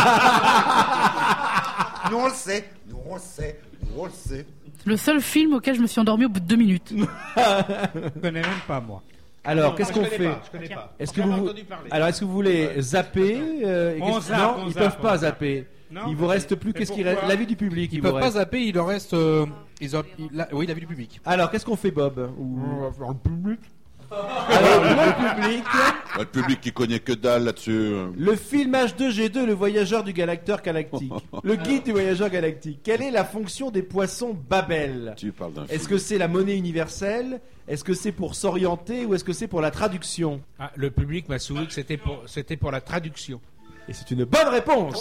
on le sait. Nous, on le sait. Nous, on le sait. Le seul film auquel je me suis endormi au bout de 2 minutes. Je connais même pas, moi. Alors, qu'est-ce qu'on fait? Je connais pas. Est-ce que Jamais vous entendu parler. alors est-ce que vous voulez zapper et On qu'est-ce- zappe, Non, on ils zappe, peuvent pas on zappe. zapper. Non, Il vous reste plus mais qu'est-ce qu'il pourquoi reste? L'avis du public. Ils il peuvent vous pas reste. zapper, il leur reste. Oui, l'avis du public. Alors, qu'est-ce qu'on fait, Bob? Ou- Le public. Alors, le public. Le public qui connaît que dalle là-dessus. Le film H2G2, le voyageur du galacteur galactique. Le guide du voyageur galactique. Quelle est la fonction des poissons Babel? Tu parles d'un Est-ce film. que c'est la monnaie universelle? Est-ce que c'est pour s'orienter ou est-ce que c'est pour la traduction? Ah, le public m'a souri que c'était pour la traduction. Et c'est une bonne réponse.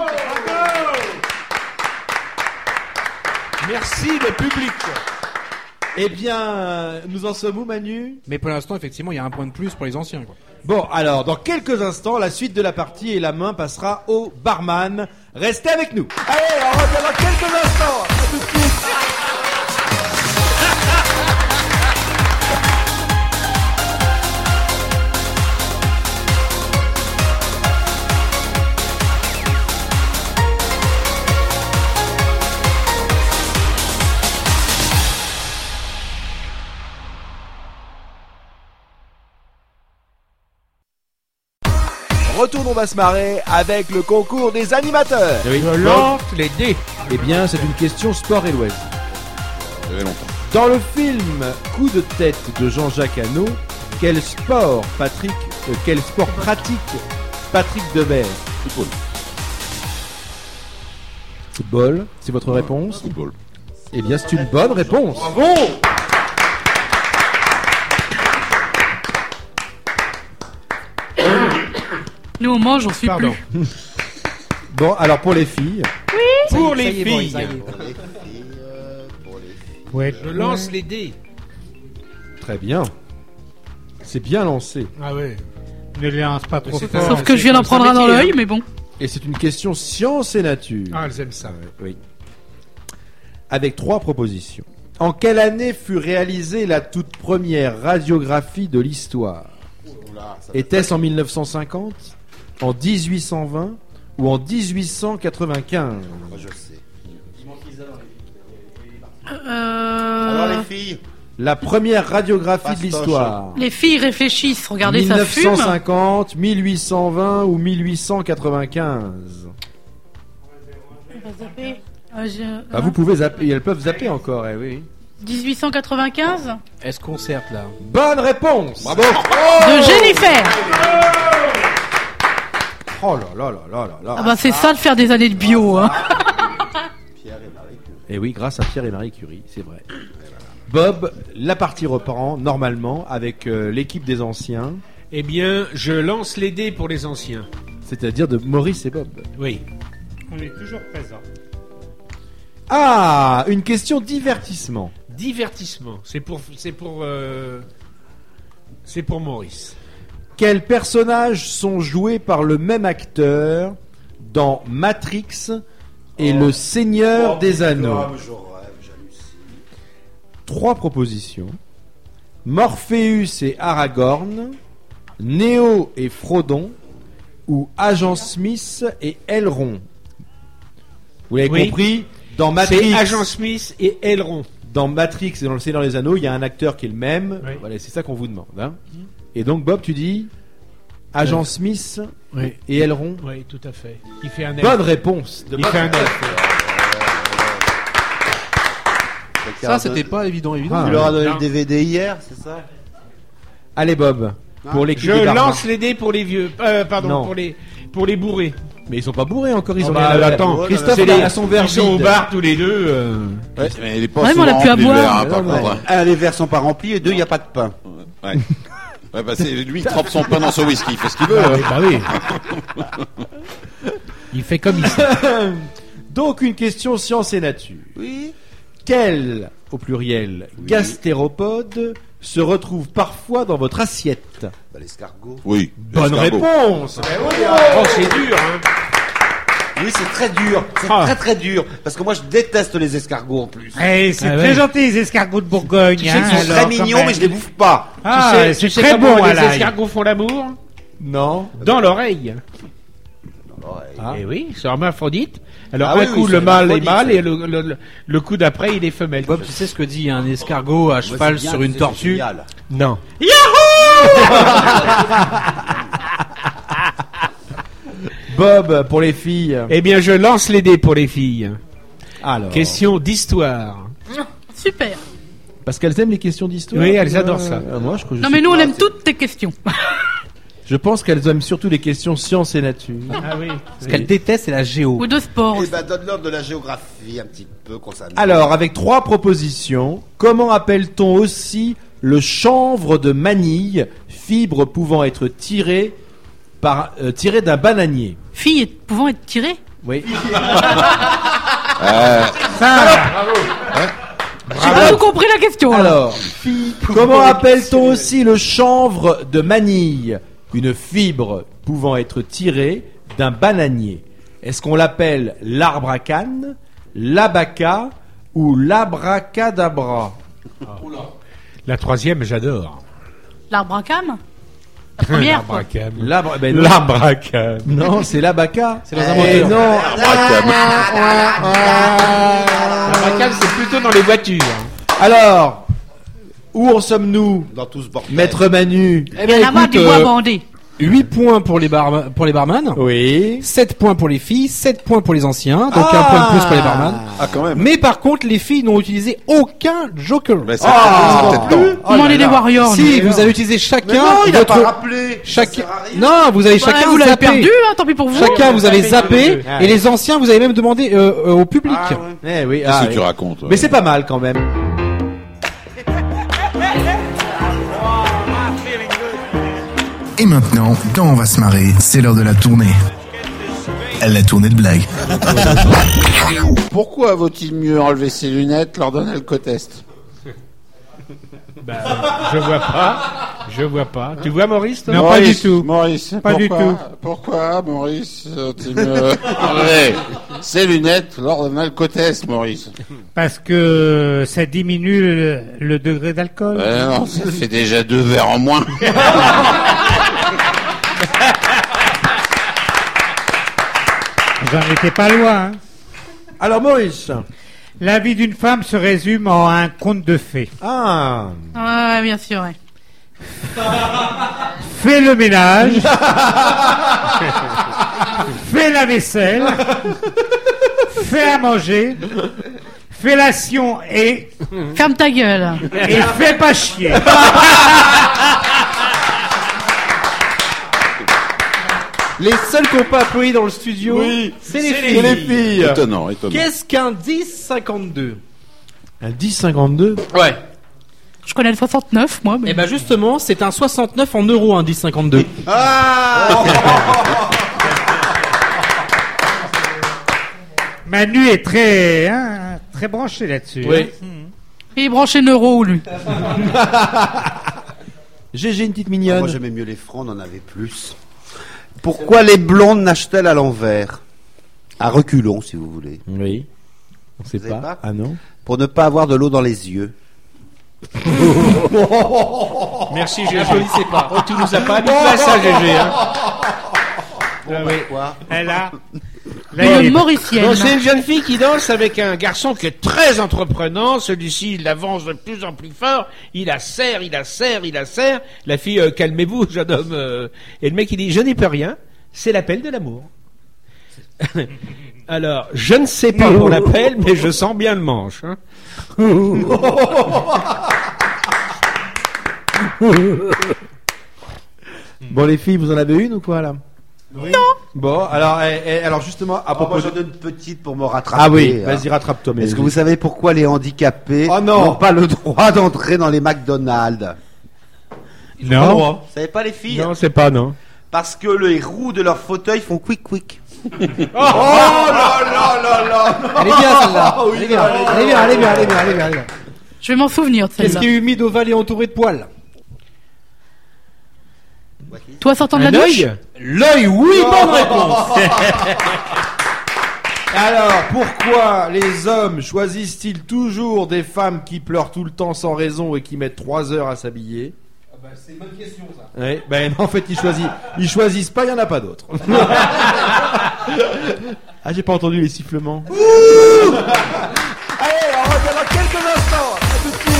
Merci le public. Eh bien, nous en sommes où, Manu? Mais pour l'instant, effectivement, il y a un point de plus pour les anciens. Quoi. Bon, alors, dans quelques instants, la suite de la partie et la main passera au barman. Restez avec nous. Allez, on revient dans quelques instants. À tout de suite. Retour, on va se marrer avec le concours des animateurs. Je lance les dés. Eh bien, c'est une question sport et loisirs. Ça fait longtemps. Dans le film Coup de tête de Jean-Jacques Hano, quel sport pratique Patrick Devers? Football. Football, c'est votre réponse? Football. Eh bien, c'est une bonne réponse. Bravo. Nous, on mange, on suit Pardon. plus. Bon, alors pour les filles, Pour les filles. Ouais. Je lance les dés. très bien. C'est bien lancé. Ah ouais. Ne les lance pas trop C'est fort. Sauf que je viens d'en prendre un dans l'œil, mais bon. Et c'est une question science et nature. Ah, elles aiment ça. Oui. Avec 3 propositions. En quelle année fut réalisée la toute première radiographie de l'histoire? Était-ce en 1950, en 1820 ou en 1895? Moi, je sais. Alors, Euh... les filles. La première radiographie de Fastoche. l'histoire. Les filles réfléchissent, regardez, ça fume. 1950, 1820 ou 1895? On va zapper. Bah, vous pouvez zapper, elles peuvent zapper encore, eh oui. 1895. Est-ce qu'on certes là? Bonne réponse. Bravo. De Jennifer. Oh là là là là là là. Ah bah c'est ça de faire des années de bio. Hein. Et oui, grâce à Pierre et Marie Curie, c'est vrai. Bob, la partie reprend normalement avec l'équipe des anciens. Eh bien, je lance les dés pour les anciens. C'est-à-dire de Maurice et Bob. Oui. On est toujours présent. Ah, une question divertissement. Divertissement. C'est pour Maurice. Quels personnages sont joués par le même acteur dans Matrix et le Seigneur des Anneaux? 3 propositions. Morpheus et Aragorn, Neo et Frodon, ou Agent Smith et Elrond. Vous l'avez compris, dans Matrix, c'est Agent Smith et Elrond. Dans Matrix et dans le Seigneur des Anneaux, il y a un acteur qui est le même. Oui. Voilà, c'est ça qu'on vous demande. Hein. Et donc Bob, tu dis Agent Smith et Elrond. Oui, tout à fait. Il fait un elfe. Bonne réponse. Il fait un elfe. Ça, c'était pas évident. Tu leur as donné le DVD hier, c'est ça? Allez Bob, pour l'équipe Je des Barbins. lance les dés pour les vieux. Non. Pour les bourrés. Mais ils sont pas bourrés encore, ils ont bah, rien à attends, faire. Christophe c'est a son verre ils sont au vide. bar tous les deux. Ouais, mais il est pas Ouais, mais on souvent l'a plus à rempli, le boire. verre, hein, par contre, hein. Un, les verres sont pas remplis et deux, il n'y a pas de pain. Ouais. Ouais, bah, c'est lui, il trempe son pain dans son whisky, il fait ce qu'il veut. Bah oui. Il fait comme il sait. Donc une question science et nature. Oui. Quel, au pluriel, gastéropode se retrouve parfois dans votre assiette? Bah, l'escargot. Oui. Bonne l'escargot. réponse. Oh, c'est dur, hein. Oui, c'est très dur. C'est très très dur. Parce que moi, je déteste les escargots en plus. Eh, c'est très gentil, les escargots de Bourgogne. Tu sais qu'ils sont très mignons, mais je les bouffe pas. Ah, tu sais c'est très comment bon à les l'ail. escargots font l'amour? Non. Dans l'oreille. Ah. Eh oui, c'est hermaphrodite. Alors Ah un oui, coup oui, le c'est mâle est hermaphrodite, mâle et le coup d'après il est femelle. Bob, tu sais ce que dit un escargot à cheval sur une tortue? Non. Bob, pour les filles. Eh bien, je lance les dés pour les filles. Alors. Question d'histoire. Super. Parce qu'elles aiment les questions d'histoire. Oui, elles adorent ça. Moi, je crois que Non mais nous on aime toutes tes questions. Je pense qu'elles aiment surtout les questions science et nature. Ah oui. Ce qu'elle déteste, c'est la géo. Ou de sport. Eh ben, donne-leur de la géographie un petit peu concernant. Alors, avec 3 propositions, comment appelle-t-on aussi le chanvre de manille, fibre pouvant être tirée d'un bananier? Fille pouvant être tirée. Oui. J'ai pas tout compris la question. Alors, comment appelle-t-on aussi le chanvre de manille, une fibre pouvant être tirée d'un bananier? Est-ce qu'on l'appelle l'arbre à canne, l'abaca ou l'abracadabra? La troisième, j'adore. L'arbre à cam. La première. quoi. L'arbre à canne. Non, c'est l'abaca. C'est dans un moteur. Non. L'arbre à canne, c'est plutôt dans les voitures. Alors, où en sommes-nous, Dans tout ce bordel. Maître Manu? Eh Il y en a marre du bois bandé. 8 points pour les barman. Oui. 7 points pour les filles, 7 points pour les anciens, donc un point de plus pour les barman. Ah, quand même. Mais par contre, les filles n'ont utilisé aucun joker. Bah, c'est peut-être temps. On en est des warriors. Si, nous. vous avez utilisé chacun Mais non, il a votre... pas rappelé. Chacun... Ça sert à rien. Non, vous avez Ouais, chacun vous l'avez zappé. perdu, hein, tant pis pour vous. Chacun, vous avez zappé, Ah, et les anciens, vous avez même demandé au public. Ah, ouais. Eh oui. Qu'est-ce que oui. tu racontes? Mais c'est pas mal quand même. Et maintenant, dans On va se marrer, c'est l'heure de la tournée. La tournée de blagues. Pourquoi vaut-il mieux enlever ses lunettes lors d'un alcotest? Je vois pas. Tu vois Maurice, toi? Non, pas du tout. Maurice, Pas du pourquoi- tout. Pourquoi, Maurice, vaut-il mieux enlever ses lunettes lors d'un alcotest, Maurice? Parce que ça diminue le degré d'alcool. Non, ça fait déjà 2 verres en moins. J'en étais pas loin. Hein. Alors Maurice. La vie d'une femme se résume en un conte de fées. Ah. Ouais, bien sûr. Ouais. Fais le ménage. Fais la vaisselle. Fais à manger. Fellation et... Ferme ta gueule. Et fais pas chier. Les seuls qui n'ont pas applaudi dans le studio, c'est les filles. Étonnant. Qu'est-ce qu'un 10-52? Un 10,52? Ouais. Je connais le 69, moi. Mais... Eh ben justement, c'est un 69 en euros, un 10,52. Manu est très branché là-dessus. Oui. Il est branché neuro, lui. GG, une petite mignonne. Moi j'aimais mieux les francs, on en avait plus. Pourquoi les blondes nagent-elles à l'envers? À reculons, si vous voulez. Oui. On sait Vous savez pas Ah non? Pour ne pas avoir de l'eau dans les yeux. Merci GG. N'applaudissez pas. Oh, tu nous as pas mis place à GG. Hein. Quoi? Elle a... Une mauricienne. Donc, c'est une jeune fille qui danse avec un garçon qui est très entreprenant. Celui-ci, il avance de plus en plus fort. Il la serre. La fille, calmez-vous, jeune homme. Et le mec, il dit, je n'y peux rien. C'est l'appel de l'amour. Alors, je ne sais pas pour l'appel, mais je sens bien le manche. Hein. Bon, les filles, vous en avez une ou quoi, là? Oui. Non. Bon, alors justement, à propos moi j'en de... donne une petite pour me rattraper. Ah oui, vas-y, rattrape-toi. Est-ce que vous savez pourquoi les handicapés Oh non. n'ont pas le droit d'entrer dans les McDonald's? Non. Vous savez pas les filles? Non, c'est pas, non. Parce que les roues de leur fauteuil font quick. Oh là. Elle est bien celle-là. Elle est bien. Je vais m'en souvenir de Qu'est-ce celle-là. qui est humide, ovale et entouré de poils? Toi sortant de la Un douche? œil? L'œil, oui, bonne réponse. Alors, pourquoi les hommes choisissent-ils toujours des femmes qui pleurent tout le temps sans raison et qui mettent 3 heures à s'habiller? C'est une bonne question, ça. Oui, ben en fait, ils choisissent pas, il y en a pas d'autres. Ah, j'ai pas entendu les sifflements. Allez, on revient dans quelques instants. À tout de suite.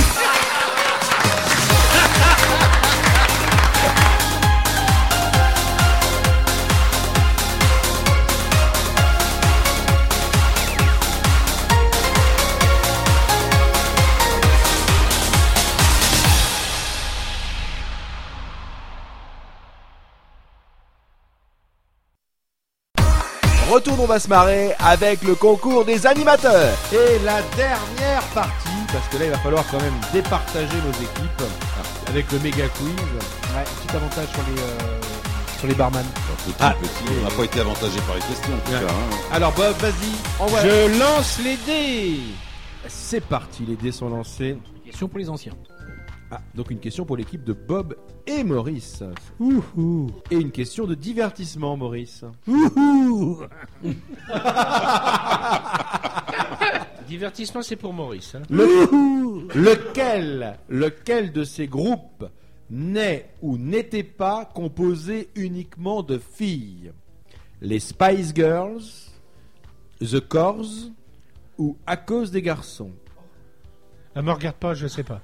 Retour, on va se marrer avec le concours des animateurs. Et la dernière partie, parce que là, il va falloir quand même départager nos équipes avec le méga quiz. Ouais, petit avantage sur les barman. Petit, on n'a pas été avantagé par les questions, en tout cas. Hein. Alors Bob, vas-y, envoie. Je lance les dés. C'est parti, les dés sont lancés. Question pour les anciens. Ah, donc une question pour l'équipe de Bob et Maurice. Et une question de divertissement, Maurice. Divertissement, c'est pour Maurice. Hein. Lequel de ces groupes n'est ou n'était pas composé uniquement de filles? Les Spice Girls, The Corrs ou À cause des garçons? Me regarde pas, je sais pas.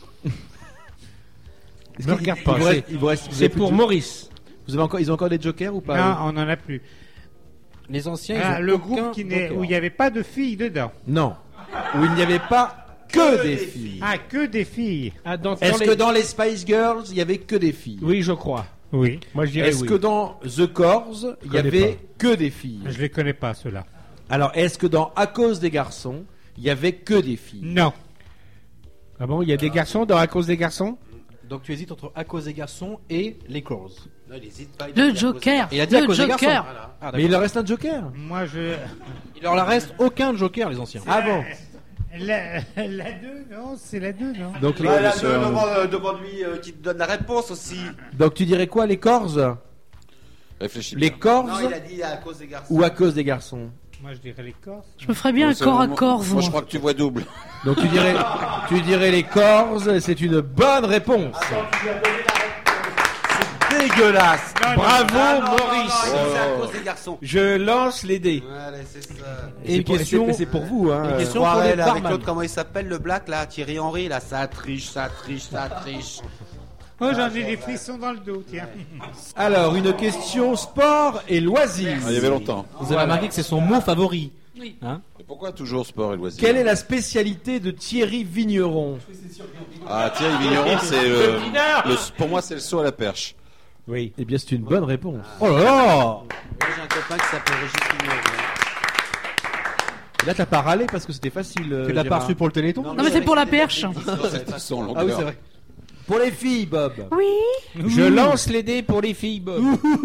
Est-ce Me qu'il- regarde il pas. vous reste- il vous reste- vous C'est avez plus pour de- Maurice. Ils ont encore des jokers ou pas? Non, on n'en a plus. Les anciens, ils ont Le aucun groupe joker. où il n'y avait pas de filles dedans. Non. Où il n'y avait pas que des filles. Ah, que des filles. Ah, Est-ce que dans les Spice Girls, il y avait que des filles? Oui, je crois. Oui. Moi, je dirais Est-ce oui. que dans The Corrs, il y connais avait que des filles? Je les connais pas, ceux-là. Alors, est-ce que dans À cause des garçons, il y avait que des filles? Non. Ah bon, il y a des garçons dans À cause des garçons? Donc tu hésites entre À cause des garçons et les Claws. Le Joker. Il a dit À Le cause des garçons. Joker. Ah, Mais il leur reste un joker. Moi, Il leur reste aucun joker, les anciens. Ah bon? La 2, non, c'est la 2, non. Donc, les- Demande-lui qui te donne la réponse aussi. donc tu dirais quoi, les Corrs? Réfléchis Les bien. Corrs Non, il a dit à cause des garçons. ou À cause des garçons? Moi, je dirais les Corses. Je me ferais bien un C'est corps à vraiment- corps. Moi, je crois que tu vois double. Donc tu dirais les Corrs, c'est une bonne réponse. Dégueulasse. Bravo, Maurice. C'est à cause des garçons. Je lance les dés. Allez, c'est ça. Et une question, Mais c'est pour vous, hein. une question Bon, pour les allez, là, avec barman. l'autre, comment il s'appelle le black là, Thierry Henry là, ça triche. Oh, j'en ai des frissons dans le dos, tiens. Alors, une question sport et loisirs. Ah, il y avait longtemps. Vous avez remarqué que c'est son mot favori. Oui. Hein? Et pourquoi toujours sport et loisirs? Quelle est la spécialité de Thierry Vigneron? Ah, Thierry Vigneron, c'est pour moi, c'est le saut à la perche. Oui. Eh bien, c'est une bonne réponse. Oh là là! Moi, j'ai un copain qui s'appelle Régis Vigneron. Et là, t'as pas râlé parce que c'était facile. Tu l'as pas reçu pour le Téléthon? Non, mais c'est pour la perche. Sans longueur. Ah oui, c'est vrai. Pour les filles, Bob. Oui. Je lance les dés pour les filles, Bob.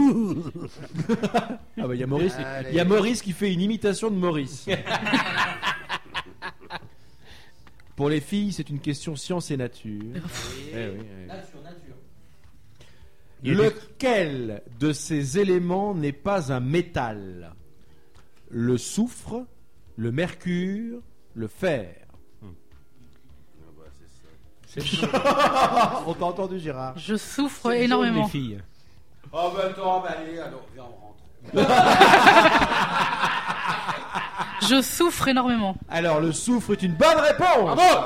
Ah bah, il y a Maurice. Il y a Maurice qui fait une imitation de Maurice. Pour les filles, c'est une question science et nature. Lequel de ces éléments n'est pas un métal? Le soufre, le mercure, le fer. On t'a entendu, Gérard? Je souffre énormément. Les filles. Oh ben attends, allez, alors viens, on rentre. Je souffre énormément. Alors, le soufre est une bonne réponse. Bravo.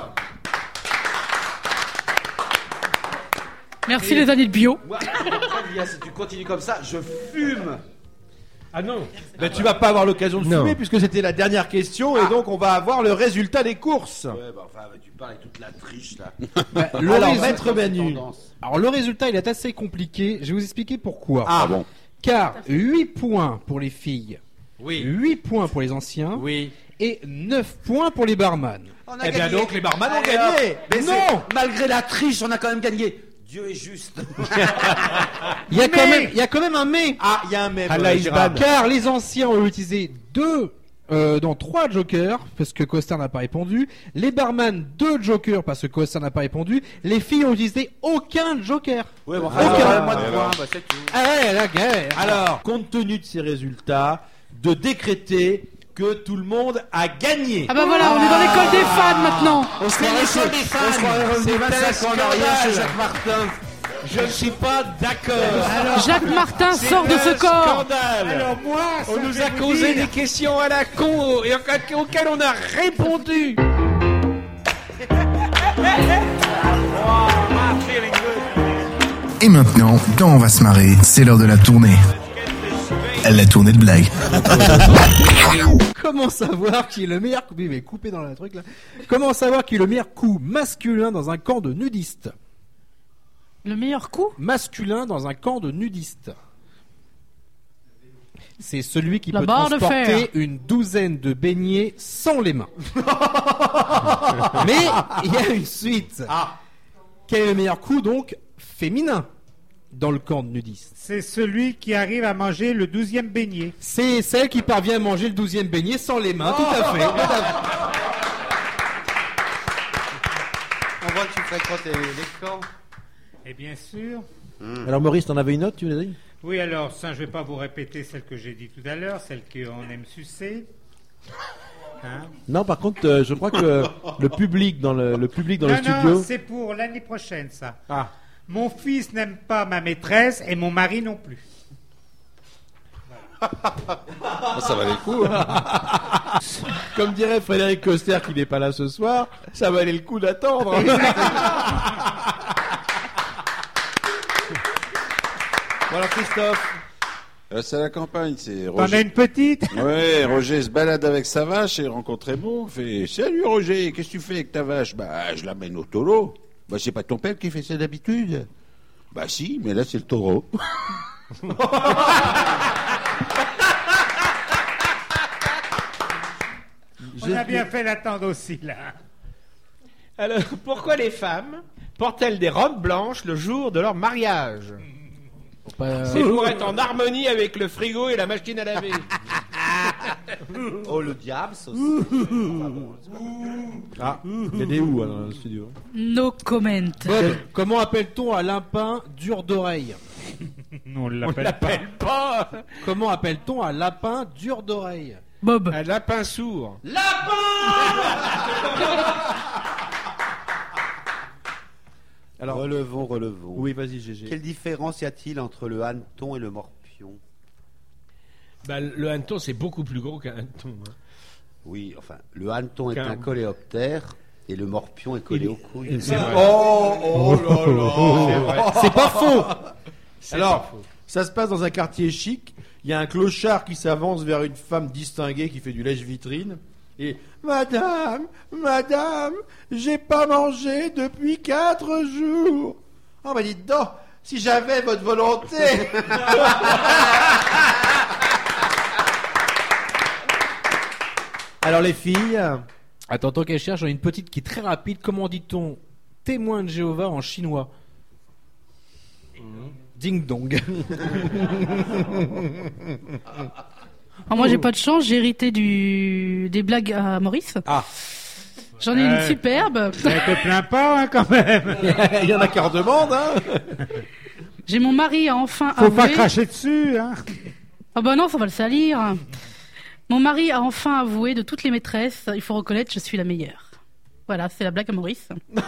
Merci les années de bio. Moi, si tu continues comme ça, je fume. Ah non. Ben, tu vas pas avoir l'occasion de fumer puisque c'était la dernière question et donc on va avoir le résultat des courses. Ouais, bah enfin, tu parles avec toute la triche là. Alors, maître Manu. Alors le résultat il est assez compliqué, je vais vous expliquer pourquoi. Ah bon. Car 8 points pour les filles, Oui. 8 points pour les anciens Oui. et 9 points pour les barman. Eh bien donc les barman ont gagné. Mais Non. malgré la triche, on a quand même gagné. Dieu est juste. Il y a quand même un mais. Ah, il y a un mais. Car les anciens ont utilisé 3 jokers parce que Costa n'a pas répondu. Les barman 2 jokers parce que Costa n'a pas répondu. Les filles ont utilisé aucun joker. Ouais, bon, Alors, c'est tout. Ah ouais, la guerre. Alors, compte tenu de ces résultats, de décréter que tout le monde a gagné. Ah bah voilà, on est dans l'école des fans maintenant. On se l'école des fans. C'est 25 ans en arrière chez Jacques Martin. Je ne suis pas d'accord. Jacques Martin sort de ce corps. Scandale. Alors moi, On nous a causé des questions à la con et auxquelles on a répondu. Et maintenant, dans On va se marrer, c'est l'heure de la tournée. La tournée de blagues. Comment savoir qui est le meilleur coup? Mais coupé dans la truc là. Comment savoir qui est le meilleur coup masculin dans un camp de nudistes? Le meilleur coup? Masculin dans un camp de nudistes. C'est celui qui La peut barre de transporter fer. une douzaine de beignets sans les mains. Mais il y a une suite. Quel est le meilleur coup donc féminin dans le camp de nudistes? C'est celui qui arrive à manger le 12e beignet. C'est celle qui parvient à manger le 12e beignet sans les mains, tout à fait. On voit que tu fréquentes les camps. Et bien sûr. Alors Maurice, t'en avais une autre, tu l'as dit? Oui, alors, ça, je ne vais pas vous répéter celle que j'ai dit tout à l'heure, celle qu'on aime sucer. Hein? Non, par contre, je crois que le public dans le studio. Non, c'est pour l'année prochaine, ça. Ah. Mon fils n'aime pas ma maîtresse et mon mari non plus. Ça valait le coup. Hein. Comme dirait Frédéric Coster qui n'est pas là ce soir, ça valait le coup d'attendre. Voilà Christophe. C'est à la campagne, c'est T'en as Roger. une petite? Ouais, Roger se balade avec sa vache et rencontre Raymond. Fait salut Roger, qu'est-ce que tu fais avec ta vache? Bah, je l'amène au taureau. Bah, c'est pas ton père qui fait ça d'habitude? Bah, si, mais là, c'est le taureau. On a bien fait l'attendre aussi, là. Alors, pourquoi les femmes portent-elles des robes blanches le jour de leur mariage? C'est pour être en harmonie avec le frigo et la machine à laver. Oh, le diable, ça aussi. Ah, il y a des ou dans le studio. No comment. Bob, comment appelle-t-on un lapin dur d'oreille? On On l'appelle l'appelle pas. Comment appelle-t-on un lapin dur d'oreille? Bob. Un lapin sourd. Alors, Relevons. oui, vas-y, GG. Quelle différence y a-t-il entre le hanneton et le morpion? Bah, le hanneton, c'est beaucoup plus gros qu'un hanneton. Hein. Oui, enfin, le hanneton est Qu'un- un coléoptère et le morpion est collé aux couilles. C'est vrai. Oh là là. C'est vrai. C'est pas faux. Alors, ça se passe dans un quartier chic. il y a un clochard qui s'avance vers une femme distinguée qui fait du lèche-vitrine. Et Madame, j'ai pas mangé depuis 4 jours. Oh, bah dites donc, si j'avais votre volonté. Alors les filles. Attends, tant qu'elle cherche, j'en ai une petite qui est très rapide. Comment dit-on témoin de Jéhovah en chinois? Ding dong. Alors moi j'ai pas de chance, j'ai hérité des blagues à Maurice. Ah. J'en ai une superbe. Ça te plaint pas hein, quand même. Il y en a qui en demandent. Hein. J'ai mon mari a enfin Faut avoué. pas cracher dessus. Hein. Ah bah non, ça va le salir. Mon mari a enfin avoué de toutes les maîtresses, il faut reconnaître, je suis la meilleure. Voilà, c'est la blague à Maurice.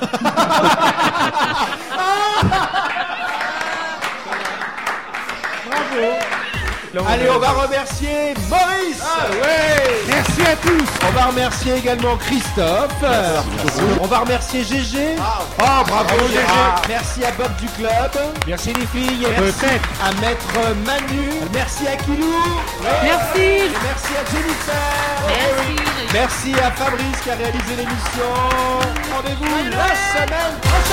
Bravo. Allez, on va remercier Maurice. Ah ouais. Merci à tous. On va remercier également Christophe. On va remercier Gégé. Oh, bravo Gégé. Merci à Bob du club. Merci les filles. Merci à Maître Manu. Merci à Kilou. Merci. Et merci à Jennifer. Merci à Fabrice qui a réalisé l'émission. Rendez-vous la semaine prochaine.